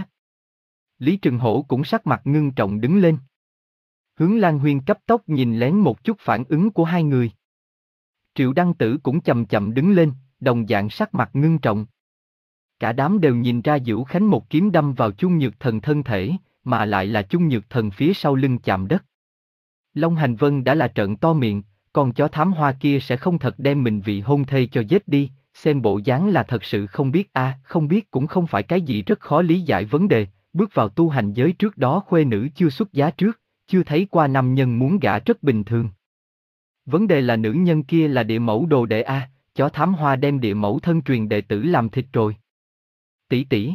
Speaker 1: Lý Trừng Hổ cũng sắc mặt ngưng trọng đứng lên. Hướng Lan Huyên cấp tốc nhìn lén một chút phản ứng của hai người. Triệu Đăng Tử cũng chậm chậm đứng lên, đồng dạng sắc mặt ngưng trọng. Cả đám đều nhìn ra Vũ Khánh một kiếm đâm vào Chung Nhược Thần thân thể, mà lại là Chung Nhược Thần phía sau lưng chạm đất. Long Hành Vân đã là trợn to miệng, con chó thám hoa kia sẽ không thật đem mình vị hôn thê cho giết đi, xem bộ dáng là thật sự không biết a, à, không biết cũng không phải cái gì rất khó lý giải vấn đề, bước vào tu hành giới trước đó khuê nữ chưa xuất giá trước, chưa thấy qua nam nhân muốn gả rất bình thường. Vấn đề là nữ nhân kia là địa mẫu đồ đệ a, à, chó thám hoa đem địa mẫu thân truyền đệ tử làm thịt rồi. Tỷ tỷ.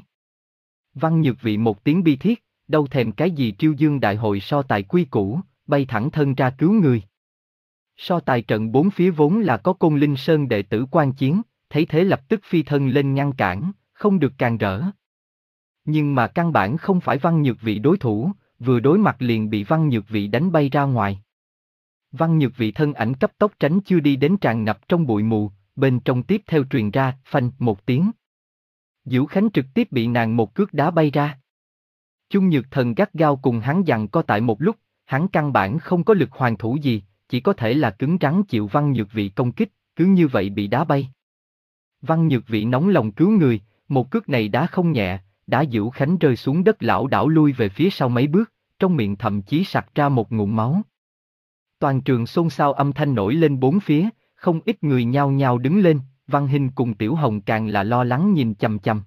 Speaker 1: Văn Nhược Vị một tiếng bi thiết, đâu thèm cái gì Triêu Dương đại hội so tài quy củ, bay thẳng thân ra cứu người. So tài trận bốn phía vốn là có Côn Linh Sơn đệ tử quan chiến, thấy thế lập tức phi thân lên ngăn cản, không được càn rỡ. Nhưng mà căn bản không phải Văn Nhược Vị đối thủ, vừa đối mặt liền bị Văn Nhược Vị đánh bay ra ngoài. Văn Nhược Vị thân ảnh cấp tốc tránh chưa đi đến tràn ngập trong bụi mù, bên trong tiếp theo truyền ra, phanh, một tiếng. Vũ Khánh trực tiếp bị nàng một cước đá bay ra. Chung Nhược Thần gắt gao cùng hắn giằng co tại một lúc, hắn căn bản không có lực hoàn thủ gì, chỉ có thể là cứng rắn chịu Văn Nhược Vị công kích, cứ như vậy bị đá bay. Văn Nhược Vị nóng lòng cứu người, một cước này đá không nhẹ, đá Vũ Khánh rơi xuống đất lảo đảo lui về phía sau mấy bước, trong miệng thậm chí sặc ra một ngụm máu. Toàn trường xôn xao âm thanh nổi lên bốn phía, không ít người nhao nhao đứng lên, Văn Hinh cùng Tiểu Hồng càng là lo lắng nhìn chằm chằm.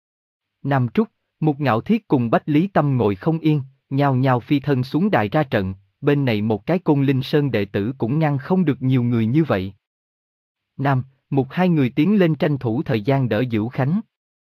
Speaker 1: Nam Trúc, Mục Ngạo Thiết cùng Bách Lý Tâm ngồi không yên, nhao nhao phi thân xuống đài ra trận, bên này một cái Côn Linh Sơn đệ tử cũng ngăn không được nhiều người như vậy. Nam, Mục hai người tiến lên tranh thủ thời gian đỡ Vũ Khánh.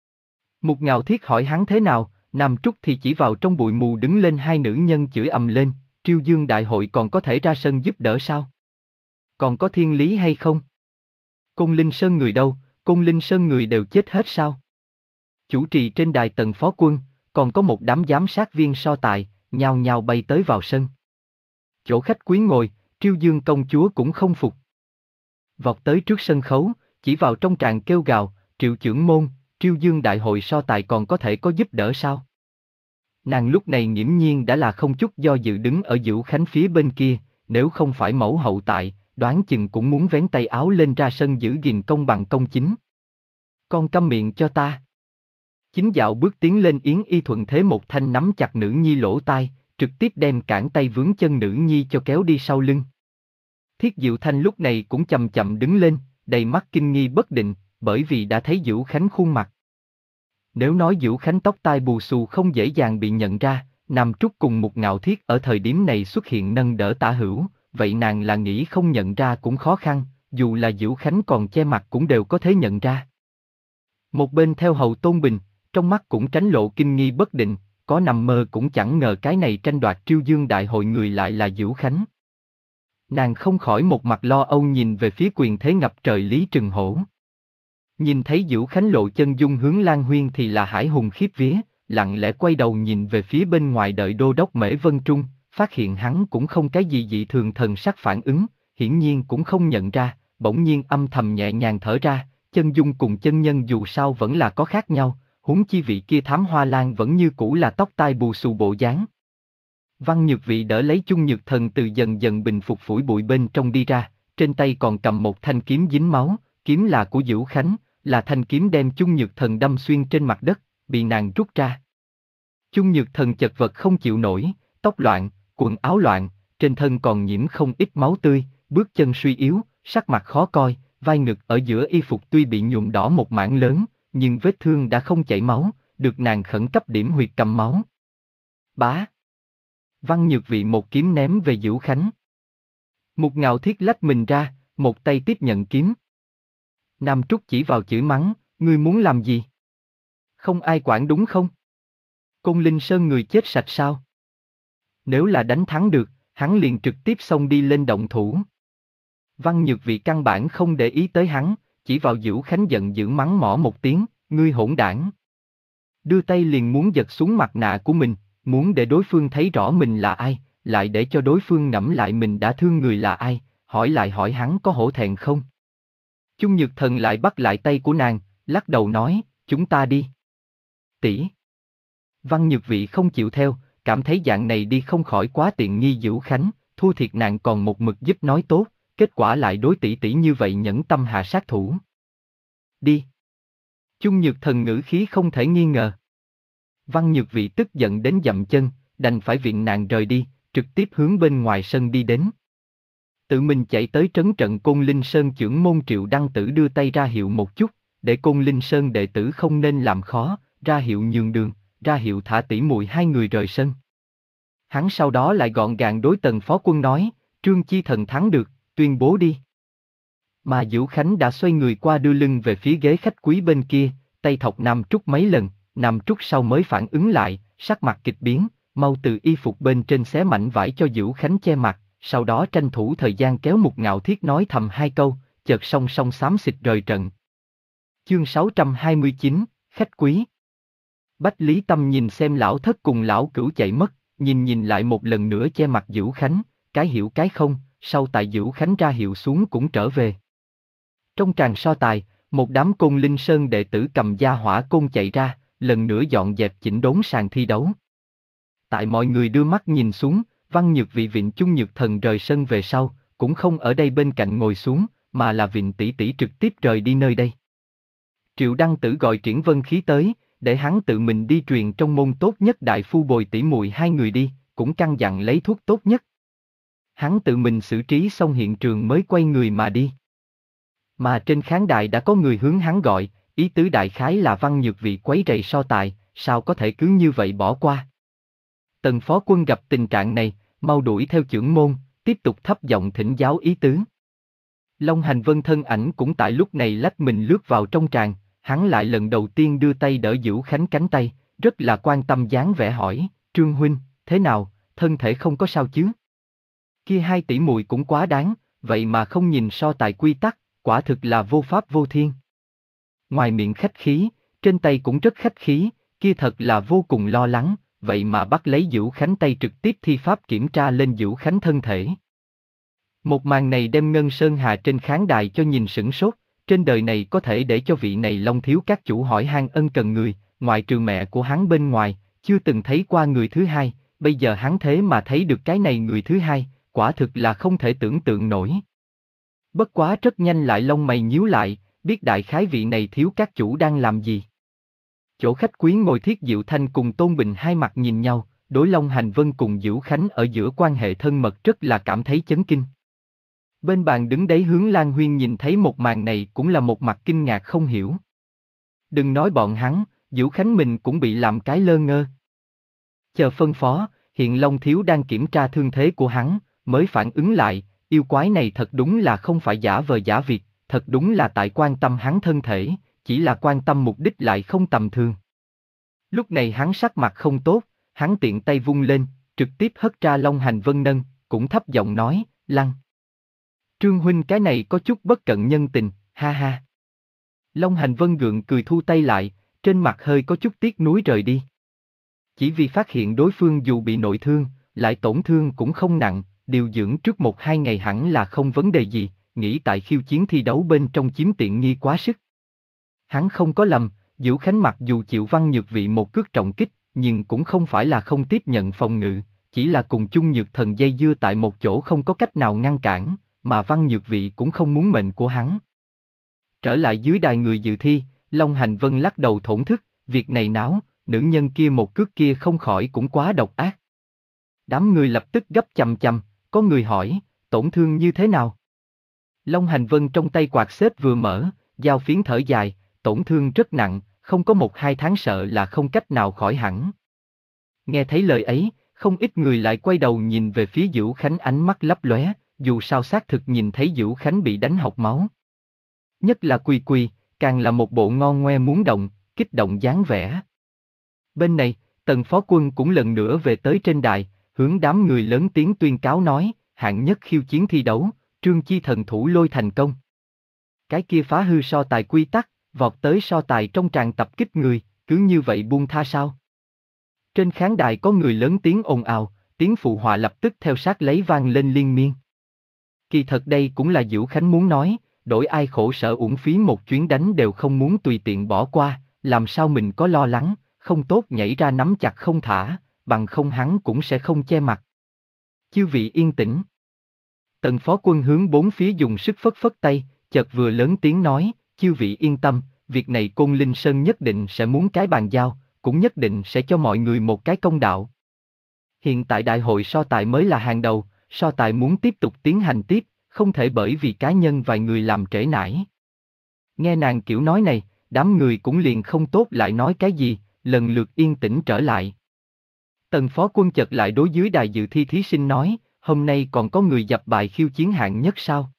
Speaker 1: Mục Ngạo Thiết hỏi hắn thế nào, Nam Trúc thì chỉ vào trong bụi mù đứng lên hai nữ nhân chửi ầm lên, Triêu Dương đại hội còn có thể ra sân giúp đỡ sao? Còn có thiên lý hay không? Côn Linh Sơn người đâu, Côn Linh Sơn người đều chết hết sao? Chủ trì trên đài Tần Phó Quân, còn có một đám giám sát viên so tài, nhao nhao bay tới vào sân. Chỗ khách quý ngồi, Triêu Dương công chúa cũng không phục. Vọt tới trước sân khấu, chỉ vào trong tràng kêu gào, Triệu trưởng môn, Triêu Dương đại hội so tài còn có thể có giúp đỡ sao? Nàng lúc này nghiễm nhiên đã là không chút do dự đứng ở Dữu Khánh phía bên kia, nếu không phải mẫu hậu tại, đoán chừng cũng muốn vén tay áo lên ra sân giữ gìn công bằng công chính. Con câm miệng cho ta. Chính Dạo bước tiến lên Yến Y thuận thế một thanh nắm chặt nữ nhi lỗ tai, trực tiếp đem cản tay vướng chân nữ nhi cho kéo đi sau lưng. Thiết Diệu Thanh lúc này cũng chậm chậm đứng lên, đầy mắt kinh nghi bất định, bởi vì đã thấy Dữu Khánh khuôn mặt. Nếu nói Dữu Khánh tóc tai bù xù không dễ dàng bị nhận ra, Nam Trúc cùng một Ngạo Thiết ở thời điểm này xuất hiện nâng đỡ Tả Hữu, vậy nàng là nghĩ không nhận ra cũng khó khăn, dù là Dữu Khánh còn che mặt cũng đều có thể nhận ra. Một bên theo hầu Tôn Bình, trong mắt cũng tránh lộ kinh nghi bất định, có nằm mơ cũng chẳng ngờ cái này tranh đoạt Triêu Dương đại hội người lại là Dữu Khánh. Nàng không khỏi một mặt lo âu nhìn về phía quyền thế ngập trời Lý Trừng Hổ. Nhìn thấy Dữu Khánh lộ chân dung hướng Lan Huyên thì là hải hùng khiếp vía, lặng lẽ quay đầu nhìn về phía bên ngoài đợi đô đốc Mễ Vân Trung, phát hiện hắn cũng không cái gì dị thường thần sắc phản ứng, hiển nhiên cũng không nhận ra, bỗng nhiên âm thầm nhẹ nhàng thở ra, chân dung cùng chân nhân dù sao vẫn là có khác nhau, huống chi vị kia Thám Hoa Lan vẫn như cũ là tóc tai bù xù bộ dáng. Văn Nhược Vị đỡ lấy Chung Nhược Thần từ dần dần bình phục phủi bụi bên trong đi ra, trên tay còn cầm một thanh kiếm dính máu, kiếm là của Dữu Khánh, là thanh kiếm đem Chung Nhược Thần đâm xuyên trên mặt đất, bị nàng rút ra. Chung Nhược Thần chật vật không chịu nổi, tóc loạn, quần áo loạn, trên thân còn nhiễm không ít máu tươi, bước chân suy yếu, sắc mặt khó coi, vai ngực ở giữa y phục tuy bị nhuộm đỏ một mảng lớn, nhưng vết thương đã không chảy máu, được nàng khẩn cấp điểm huyệt cầm máu. Bá! Văn Nhược Vị một kiếm ném về Dữu Khánh. Một Ngạo Thiết lách mình ra, một tay tiếp nhận kiếm. Nam Trúc chỉ vào chửi mắng, ngươi muốn làm gì? Không ai quản đúng không? Côn Linh Sơn người chết sạch sao? Nếu là đánh thắng được, hắn liền trực tiếp xông đi lên động thủ. Văn Nhược Vị căn bản không để ý tới hắn, chỉ vào Dữu Khánh giận dữ mắng mỏ một tiếng, ngươi hỗn đảng. Đưa tay liền muốn giật xuống mặt nạ của mình, muốn để đối phương thấy rõ mình là ai, lại để cho đối phương ngẫm lại mình đã thương người là ai, hỏi lại hỏi hắn có hổ thẹn không. Chung Nhược Thần lại bắt lại tay của nàng, lắc đầu nói, chúng ta đi. Tỷ. Văn Nhược Vị không chịu theo, cảm thấy dạng này đi không khỏi quá tiện nghi Dữu Khánh, thua thiệt nàng còn một mực giúp nói tốt, kết quả lại đối tỷ tỷ như vậy nhẫn tâm hạ sát thủ. Đi. Chung Nhược Thần ngữ khí không thể nghi ngờ. Văn Nhược Vị tức giận đến dậm chân, đành phải viện nàng rời đi, trực tiếp hướng bên ngoài sân đi đến. Tự mình chạy tới trấn trận Côn Linh Sơn chưởng môn Triệu Đăng Tử đưa tay ra hiệu một chút, để Côn Linh Sơn đệ tử không nên làm khó, ra hiệu nhường đường, ra hiệu thả tỷ muội hai người rời sân. Hắn sau đó lại gọn gàng đối Tần Phó Quân nói, Trương Chi Thần thắng được, tuyên bố đi. Mà Dữu Khánh đã xoay người qua đưa lưng về phía ghế khách quý bên kia, tay thọc Nam Trúc mấy lần, Nam Trúc sau mới phản ứng lại, sắc mặt kịch biến, mau từ y phục bên trên xé mảnh vải cho Dữu Khánh che mặt, sau đó tranh thủ thời gian kéo Một Ngạo Thiết nói thầm hai câu, chợt song song xám xịt rời trận. Chương sáu trăm hai mươi chín, khách quý. Bách Lý Tâm nhìn xem lão thất cùng lão cửu chạy mất, nhìn nhìn lại một lần nữa che mặt Dữu Khánh, cái hiểu cái không, sau tại Dữu Khánh ra hiệu xuống cũng trở về. Trong tràng so tài, một đám Côn Linh Sơn đệ tử cầm gia hỏa côn chạy ra, lần nữa dọn dẹp chỉnh đốn sàn thi đấu. Tại mọi người đưa mắt nhìn xuống, Văn Nhược Vị vịn Chung Nhược Thần rời sân về sau, cũng không ở đây bên cạnh ngồi xuống, mà là vịn tỷ tỷ trực tiếp rời đi nơi đây. Triệu Đăng Tử gọi Triển Vân Khí tới, để hắn tự mình đi truyền trong môn tốt nhất đại phu bồi tỷ muội hai người đi, cũng căn dặn lấy thuốc tốt nhất. Hắn tự mình xử trí xong hiện trường mới quay người mà đi. Mà trên khán đài đã có người hướng hắn gọi, ý tứ đại khái là Văn Nhược Vị quấy rầy so tài, sao có thể cứ như vậy bỏ qua. Tần Phó Quân gặp tình trạng này, mau đuổi theo chưởng môn, tiếp tục thấp giọng thỉnh giáo ý tứ. Long Hành Vân thân ảnh cũng tại lúc này lách mình lướt vào trong tràng, hắn lại lần đầu tiên đưa tay đỡ Dữu Khánh cánh tay, rất là quan tâm dáng vẻ hỏi, Trương huynh, thế nào, thân thể không có sao chứ? Kia hai tỷ muội cũng quá đáng, vậy mà không nhìn so tài quy tắc, quả thực là vô pháp vô thiên. Ngoài miệng khách khí, trên tay cũng rất khách khí, kia thật là vô cùng lo lắng, vậy mà bắt lấy Dữu Khánh tay trực tiếp thi pháp kiểm tra lên Dữu Khánh thân thể. Một màn này đem Ngân Sơn Hà trên khán đài cho nhìn sửng sốt, trên đời này có thể để cho vị này Long thiếu các chủ hỏi han ân cần người, ngoại trừ mẹ của hắn bên ngoài, chưa từng thấy qua người thứ hai, bây giờ hắn thế mà thấy được cái này người thứ hai, quả thực là không thể tưởng tượng nổi. Bất quá rất nhanh lại lông mày nhíu lại, biết đại khái vị này thiếu các chủ đang làm gì. Chỗ khách quý ngồi Thiết Diệu Thanh cùng Tôn Bình hai mặt nhìn nhau, đối Long Hành Vân cùng Dữu Khánh ở giữa quan hệ thân mật rất là cảm thấy chấn kinh. Bên bàn đứng đấy Hướng Lan Huyên nhìn thấy một màn này cũng là một mặt kinh ngạc không hiểu. Đừng nói bọn hắn, Dữu Khánh mình cũng bị làm cái lơ ngơ. Chờ phân phó, hiện Long thiếu đang kiểm tra thương thế của hắn, mới phản ứng lại, yêu quái này thật đúng là không phải giả vờ giả việc, thật đúng là tại quan tâm hắn thân thể, chỉ là quan tâm mục đích lại không tầm thường. Lúc này hắn sắc mặt không tốt, hắn tiện tay vung lên, trực tiếp hất ra Long Hành Vân nâng, cũng thấp giọng nói, Lăng. Trương huynh cái này có chút bất cận nhân tình, ha ha. Long Hành Vân gượng cười thu tay lại, trên mặt hơi có chút tiếc nuối rời đi. Chỉ vì phát hiện đối phương dù bị nội thương, lại tổn thương cũng không nặng, điều dưỡng trước một hai ngày hẳn là không vấn đề gì, nghĩ tại khiêu chiến thi đấu bên trong chiếm tiện nghi quá sức. Hắn không có lầm, Dữu Khánh mặc dù chịu Văn Nhược Vị một cước trọng kích, nhưng cũng không phải là không tiếp nhận phòng ngự, chỉ là cùng chung Nhược Thần dây dưa tại một chỗ không có cách nào ngăn cản, mà Văn Nhược Vị cũng không muốn mệnh của hắn. Trở lại dưới đài người dự thi, Long Hành Vân lắc đầu thổn thức, việc này náo, nữ nhân kia một cước kia không khỏi cũng quá độc ác. Đám người lập tức gấp chằm chằm, có người hỏi, tổn thương như thế nào? Long Hành Vân trong tay quạt xếp vừa mở, dao phiến thở dài, tổn thương rất nặng, không có một hai tháng sợ là không cách nào khỏi hẳn. Nghe thấy lời ấy, không ít người lại quay đầu nhìn về phía Dữu Khánh ánh mắt lấp lóe, dù sao xác thực nhìn thấy Dữu Khánh bị đánh học máu. Nhất là Quy Quy, càng là một bộ ngon ngoe muốn động, kích động dáng vẻ. Bên này, Tần Phó Quân cũng lần nữa về tới trên đài, hướng đám người lớn tiếng tuyên cáo nói, hạng nhất khiêu chiến thi đấu, Trương Chi Thần thủ lôi thành công. Cái kia phá hư so tài quy tắc, vọt tới so tài trong tràng tập kích người, cứ như vậy buông tha sao? Trên khán đài có người lớn tiếng ồn ào, tiếng phụ họa lập tức theo sát lấy vang lên liên miên. Kỳ thật đây cũng là Dữu Khánh muốn nói, đổi ai khổ sở uổng phí một chuyến đánh đều không muốn tùy tiện bỏ qua, làm sao mình có lo lắng, không tốt nhảy ra nắm chặt không thả, bằng không hắn cũng sẽ không che mặt. Chư vị yên tĩnh. Tần Phó Quân hướng bốn phía dùng sức phất phất tay, chợt vừa lớn tiếng nói, chư vị yên tâm, việc này Côn Linh Sơn nhất định sẽ muốn cái bàn giao, cũng nhất định sẽ cho mọi người một cái công đạo. Hiện tại đại hội so tài mới là hàng đầu, so tài muốn tiếp tục tiến hành tiếp, không thể bởi vì cá nhân vài người làm trễ nải. Nghe nàng kiểu nói này, đám người cũng liền không tốt lại nói cái gì, lần lượt yên tĩnh trở lại. Tần Phó Quân chợt lại đối dưới đài dự thi thí sinh nói, hôm nay còn có người dập bài khiêu chiến hạng nhất sao?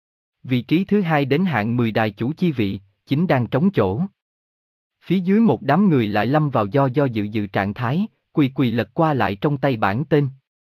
Speaker 1: Vị trí thứ hai đến hạng mười đài chủ chi vị, chính đang trống chỗ. Phía dưới một đám người lại lâm vào do do dự dự trạng thái, quỳ quỳ lật qua lại trong tay bảng tên.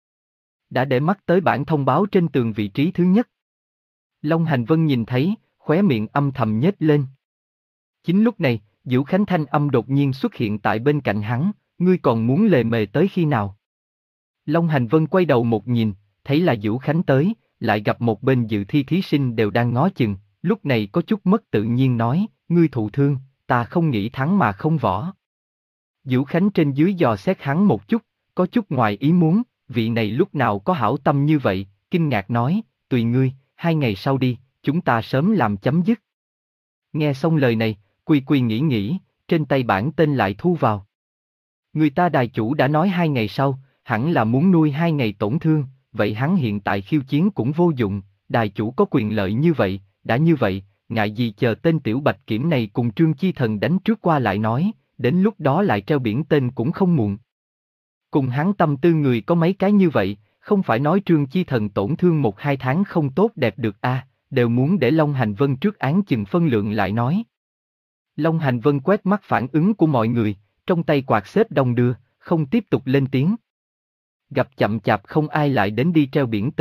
Speaker 1: Đã để mắt tới bảng thông báo trên tường vị trí thứ nhất. Long Hành Vân nhìn thấy, khóe miệng âm thầm nhếch lên. Chính lúc này, Dữu Khánh thanh âm đột nhiên xuất hiện tại bên cạnh hắn, ngươi còn muốn lề mề tới khi nào? Long Hành Vân quay đầu một nhìn, thấy là Dữu Khánh tới, lại gặp một bên dự thi thí sinh đều đang ngó chừng, lúc này có chút mất tự nhiên nói, ngươi thụ thương, ta không nghĩ thắng mà không võ. Dữu Khánh trên dưới dò xét hắn một chút, có chút ngoài ý muốn, vị này lúc nào có hảo tâm như vậy, kinh ngạc nói, tùy ngươi, hai ngày sau đi, chúng ta sớm làm chấm dứt. Nghe xong lời này, Quy Quy nghĩ nghĩ, trên tay bảng tên lại thu vào. Người ta đài chủ đã nói hai ngày sau, hẳn là muốn nuôi hai ngày tổn thương, vậy hắn hiện tại khiêu chiến cũng vô dụng, đài chủ có quyền lợi như vậy, đã như vậy, ngại gì chờ tên tiểu bạch kiểm này cùng Trương Chi Thần đánh trước qua lại nói, đến lúc đó lại treo biển tên cũng không muộn. Cùng hắn tâm tư người có mấy cái như vậy, không phải nói Trương Chi Thần tổn thương một hai tháng không tốt đẹp được a, à, đều muốn để Long Hành Vân trước án chừng phân lượng lại nói. Long Hành Vân quét mắt phản ứng của mọi người, trong tay quạt xếp đông đưa, không tiếp tục lên tiếng. Gặp chậm chạp không ai lại đến đi treo biển tên,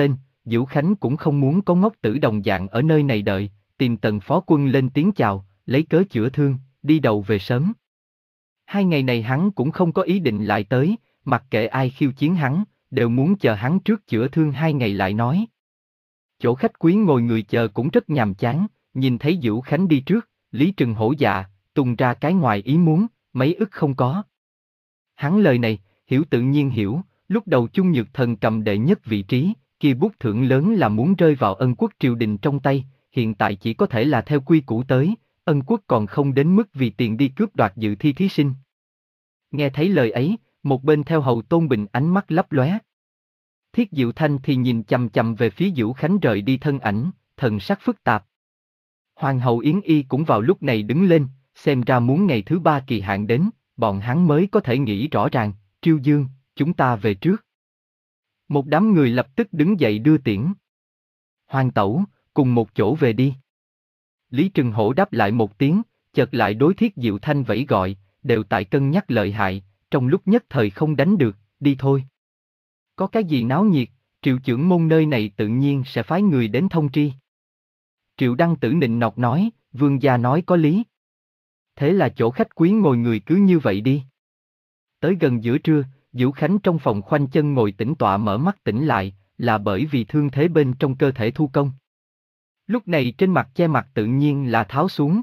Speaker 1: Diễu Khánh cũng không muốn có ngốc tử đồng dạng ở nơi này đợi, tìm Tần phó quân lên tiếng chào, lấy cớ chữa thương, đi đầu về sớm. Hai ngày này hắn cũng không có ý định lại tới, mặc kệ ai khiêu chiến hắn, đều muốn chờ hắn trước chữa thương hai ngày lại nói. Chỗ khách quý ngồi người chờ cũng rất nhàm chán, nhìn thấy Diễu Khánh đi trước, Lý Trừng hổ dạ, tung ra cái ngoài ý muốn, mấy ức không có. Hắn lời này, hiểu tự nhiên hiểu, lúc đầu Chung Nhược Thần cầm đệ nhất vị trí, kia bút thưởng lớn là muốn rơi vào Ân Quốc triều đình trong tay, hiện tại chỉ có thể là theo quy củ tới, Ân Quốc còn không đến mức vì tiền đi cướp đoạt dự thi thí sinh. Nghe thấy lời ấy, một bên theo hầu Tôn Bình ánh mắt lấp lóe. Thiết Diệu Thanh thì nhìn chằm chằm về phía Diễu Khánh rời đi thân ảnh, thần sắc phức tạp. Hoàng hậu Yến Y cũng vào lúc này đứng lên, xem ra muốn ngày thứ ba kỳ hạn đến, bọn hắn mới có thể nghĩ rõ ràng, Triêu Dương, chúng ta về trước. Một đám người lập tức đứng dậy đưa tiễn. Hoàng tẩu, cùng một chỗ về đi. Lý Trừng Hổ đáp lại một tiếng, chợt lại đối Thiết Diệu Thanh vẫy gọi, đều tại cân nhắc lợi hại, trong lúc nhất thời không đánh được, đi thôi. Có cái gì náo nhiệt, Triệu trưởng môn nơi này tự nhiên sẽ phái người đến thông tri. Triệu Đăng Tử nịnh nọt nói, vương gia nói có lý. Thế là chỗ khách quý ngồi người cứ như vậy đi. Tới gần giữa trưa, Diễu Khánh trong phòng khoanh chân ngồi tĩnh tọa mở mắt tỉnh lại, là bởi vì thương thế bên trong cơ thể thu công. Lúc này trên mặt che mặt tự nhiên là tháo xuống.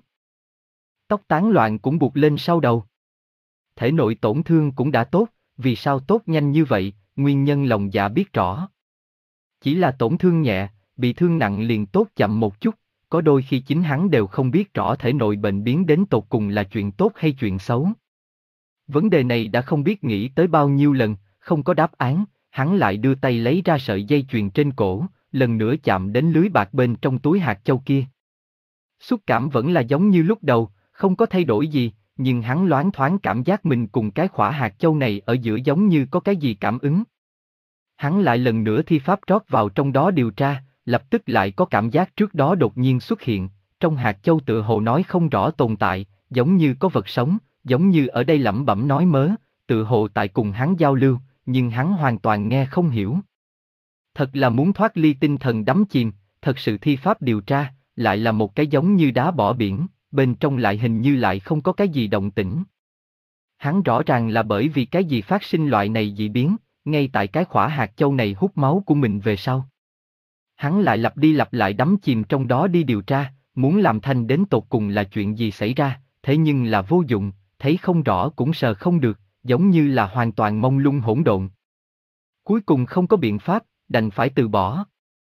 Speaker 1: Tóc tán loạn cũng buộc lên sau đầu. Thể nội tổn thương cũng đã tốt, vì sao tốt nhanh như vậy, nguyên nhân lòng dạ biết rõ. Chỉ là tổn thương nhẹ, bị thương nặng liền tốt chậm một chút, có đôi khi chính hắn đều không biết rõ thể nội bệnh biến đến tột cùng là chuyện tốt hay chuyện xấu. Vấn đề này đã không biết nghĩ tới bao nhiêu lần, không có đáp án, hắn lại đưa tay lấy ra sợi dây chuyền trên cổ, lần nữa chạm đến lưới bạc bên trong túi hạt châu kia. Xúc cảm vẫn là giống như lúc đầu, không có thay đổi gì, nhưng hắn loáng thoáng cảm giác mình cùng cái khỏa hạt châu này ở giữa giống như có cái gì cảm ứng. Hắn lại lần nữa thi pháp rót vào trong đó điều tra, lập tức lại có cảm giác trước đó đột nhiên xuất hiện, trong hạt châu tựa hồ nói không rõ tồn tại, giống như có vật sống, giống như ở đây lẩm bẩm nói mớ, tựa hồ tại cùng hắn giao lưu, nhưng hắn hoàn toàn nghe không hiểu. Thật là muốn thoát ly tinh thần đắm chìm, thật sự thi pháp điều tra, lại là một cái giống như đá bỏ biển, bên trong lại hình như lại không có cái gì động tĩnh. Hắn rõ ràng là bởi vì cái gì phát sinh loại này dị biến, ngay tại cái khỏa hạt châu này hút máu của mình về sau. Hắn lại lặp đi lặp lại đắm chìm trong đó đi điều tra, muốn làm thanh đến tột cùng là chuyện gì xảy ra, thế nhưng là vô dụng, thấy không rõ cũng sờ không được, giống như là hoàn toàn mông lung hỗn độn. Cuối cùng không có biện pháp, đành phải từ bỏ.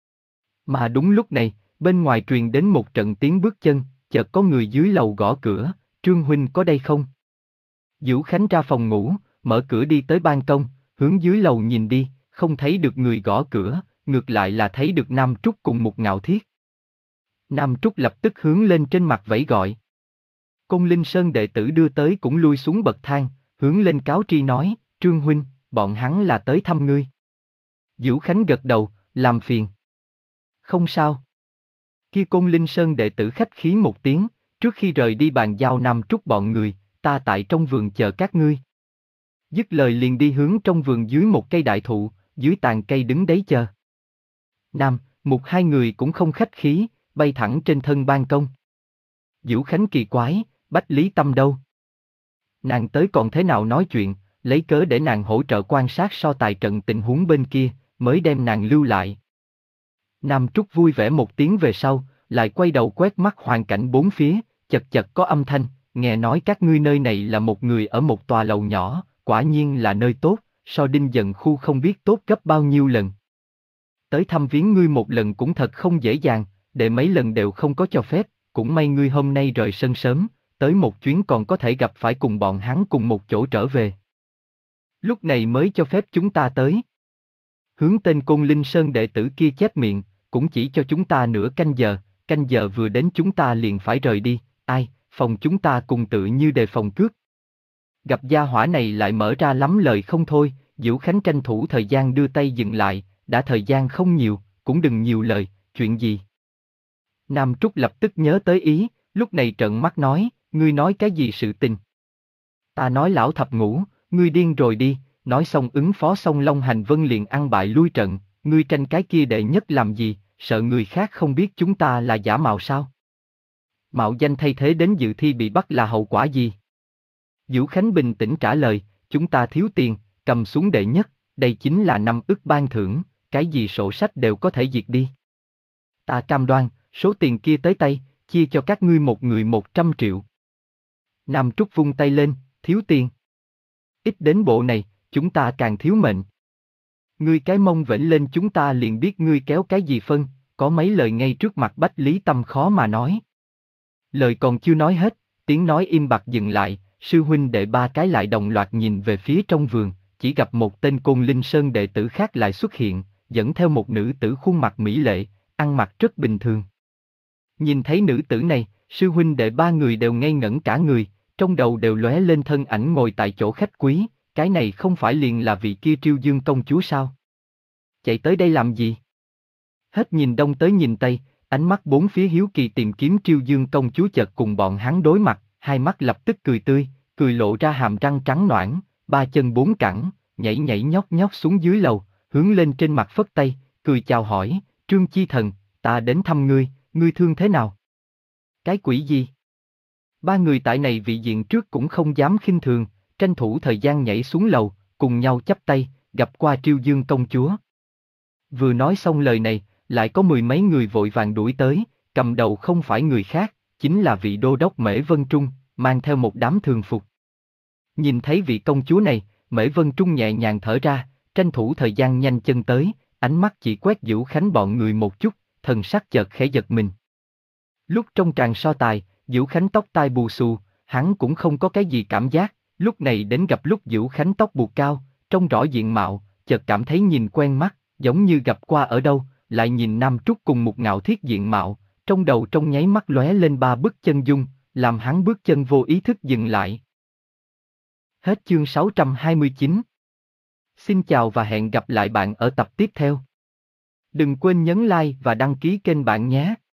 Speaker 1: Mà đúng lúc này, bên ngoài truyền đến một trận tiếng bước chân, chợt có người dưới lầu gõ cửa, Trương huynh có đây không? Diễu Khánh ra phòng ngủ, mở cửa đi tới ban công, hướng dưới lầu nhìn đi, không thấy được người gõ cửa, ngược lại là thấy được Nam Trúc cùng một Ngạo Thiết. Nam Trúc lập tức hướng lên trên mặt vẫy gọi. Côn Linh Sơn đệ tử đưa tới cũng lui xuống bậc thang, hướng lên cáo tri nói, Trương huynh, bọn hắn là tới thăm ngươi. Diễu Khánh gật đầu, làm phiền. Không sao. Kia Côn Linh Sơn đệ tử khách khí một tiếng, trước khi rời đi bàn giao Nam Trúc bọn người, ta tại trong vườn chờ các ngươi. Dứt lời liền đi hướng trong vườn dưới một cây đại thụ, dưới tàn cây đứng đấy chờ. Nam, Mục hai người cũng không khách khí, bay thẳng trên thân ban công. Diễu Khánh kỳ quái, Bách Lý Tâm đâu? Nàng tới còn thế nào nói chuyện, lấy cớ để nàng hỗ trợ quan sát so tài trận tình huống bên kia, mới đem nàng lưu lại. Nam Trúc vui vẻ một tiếng về sau, lại quay đầu quét mắt hoàn cảnh bốn phía, chật chật có âm thanh, nghe nói các ngươi nơi này là một người ở một tòa lầu nhỏ, quả nhiên là nơi tốt, so Đinh Dần khu không biết tốt gấp bao nhiêu lần. Tới thăm viếng ngươi một lần cũng thật không dễ dàng, để mấy lần đều không có cho phép, cũng may ngươi hôm nay rời sân sớm, tới một chuyến còn có thể gặp phải cùng bọn hắn cùng một chỗ trở về. Lúc này mới cho phép chúng ta tới. Hướng tên Côn Linh Sơn đệ tử kia chép miệng, cũng chỉ cho chúng ta nửa canh giờ, canh giờ vừa đến chúng ta liền phải rời đi, ai, phòng chúng ta cùng tự như đề phòng cướp. Gặp gia hỏa này lại mở ra lắm lời không thôi, Diễu Khánh tranh thủ thời gian đưa tay dừng lại, đã thời gian không nhiều, cũng đừng nhiều lời, chuyện gì? Nam Trúc lập tức nhớ tới ý, lúc này trợn mắt nói, ngươi nói cái gì sự tình? Ta nói lão thập ngũ, ngươi điên rồi đi, nói xong ứng phó xong Long Hành Vân liền ăn bại lui trận, ngươi tranh cái kia đệ nhất làm gì, sợ người khác không biết chúng ta là giả mạo sao? Mạo danh thay thế đến dự thi bị bắt là hậu quả gì? Vũ Khánh bình tĩnh trả lời, chúng ta thiếu tiền, cầm xuống đệ nhất, đây chính là năm ức ban thưởng, cái gì sổ sách đều có thể diệt đi. Ta cam đoan, số tiền kia tới tay, chia cho các ngươi một người một trăm triệu. Nam Trúc vung tay lên, thiếu tiền. Ít đến bộ này, chúng ta càng thiếu mệnh. Ngươi cái mông vểnh lên chúng ta liền biết ngươi kéo cái gì phân, có mấy lời ngay trước mặt Bách Lý Tâm khó mà nói. Lời còn chưa nói hết, tiếng nói im bặt dừng lại, sư huynh đệ ba cái lại đồng loạt nhìn về phía trong vườn, chỉ gặp một tên Côn Linh Sơn đệ tử khác lại xuất hiện, dẫn theo một nữ tử khuôn mặt mỹ lệ, ăn mặc rất bình thường. Nhìn thấy nữ tử này, sư huynh đệ ba người đều ngây ngẩn cả người, trong đầu đều lóe lên thân ảnh ngồi tại chỗ khách quý, cái này không phải liền là vị kia Triêu Dương công chúa sao? Chạy tới đây làm gì? Hết nhìn đông tới nhìn tây, ánh mắt bốn phía hiếu kỳ tìm kiếm Triêu Dương công chúa chợt cùng bọn hắn đối mặt, hai mắt lập tức cười tươi, cười lộ ra hàm răng trắng ноãn, ba chân bốn cẳng, nhảy nhảy nhót nhót xuống dưới lầu, hướng lên trên mặt phất tay, cười chào hỏi, Trương Chi Thần, ta đến thăm ngươi, ngươi thương thế nào? Cái quỷ gì? Ba người tại này vị diện trước cũng không dám khinh thường, tranh thủ thời gian nhảy xuống lầu, cùng nhau chắp tay, gặp qua Triêu Dương công chúa. Vừa nói xong lời này, lại có mười mấy người vội vàng đuổi tới, cầm đầu không phải người khác, chính là vị đô đốc Mễ Vân Trung, mang theo một đám thường phục. Nhìn thấy vị công chúa này, Mễ Vân Trung nhẹ nhàng thở ra, tranh thủ thời gian nhanh chân tới, ánh mắt chỉ quét Vũ Khánh bọn người một chút, thần sắc chợt khẽ giật mình. Lúc trong tràng so tài, Vũ Khánh tóc tai bù xù, hắn cũng không có cái gì cảm giác, lúc này đến gặp lúc Vũ Khánh tóc buộc cao, trông rõ diện mạo, chợt cảm thấy nhìn quen mắt, giống như gặp qua ở đâu, lại nhìn Nam Trúc cùng một ngạo thiết diện mạo, trong đầu trong nháy mắt lóe lên ba bức chân dung, làm hắn bước chân vô ý thức dừng lại. Hết chương sáu trăm hai mươi chín. Xin chào và hẹn gặp lại bạn ở tập tiếp theo. Đừng quên nhấn like và đăng ký kênh bạn nhé.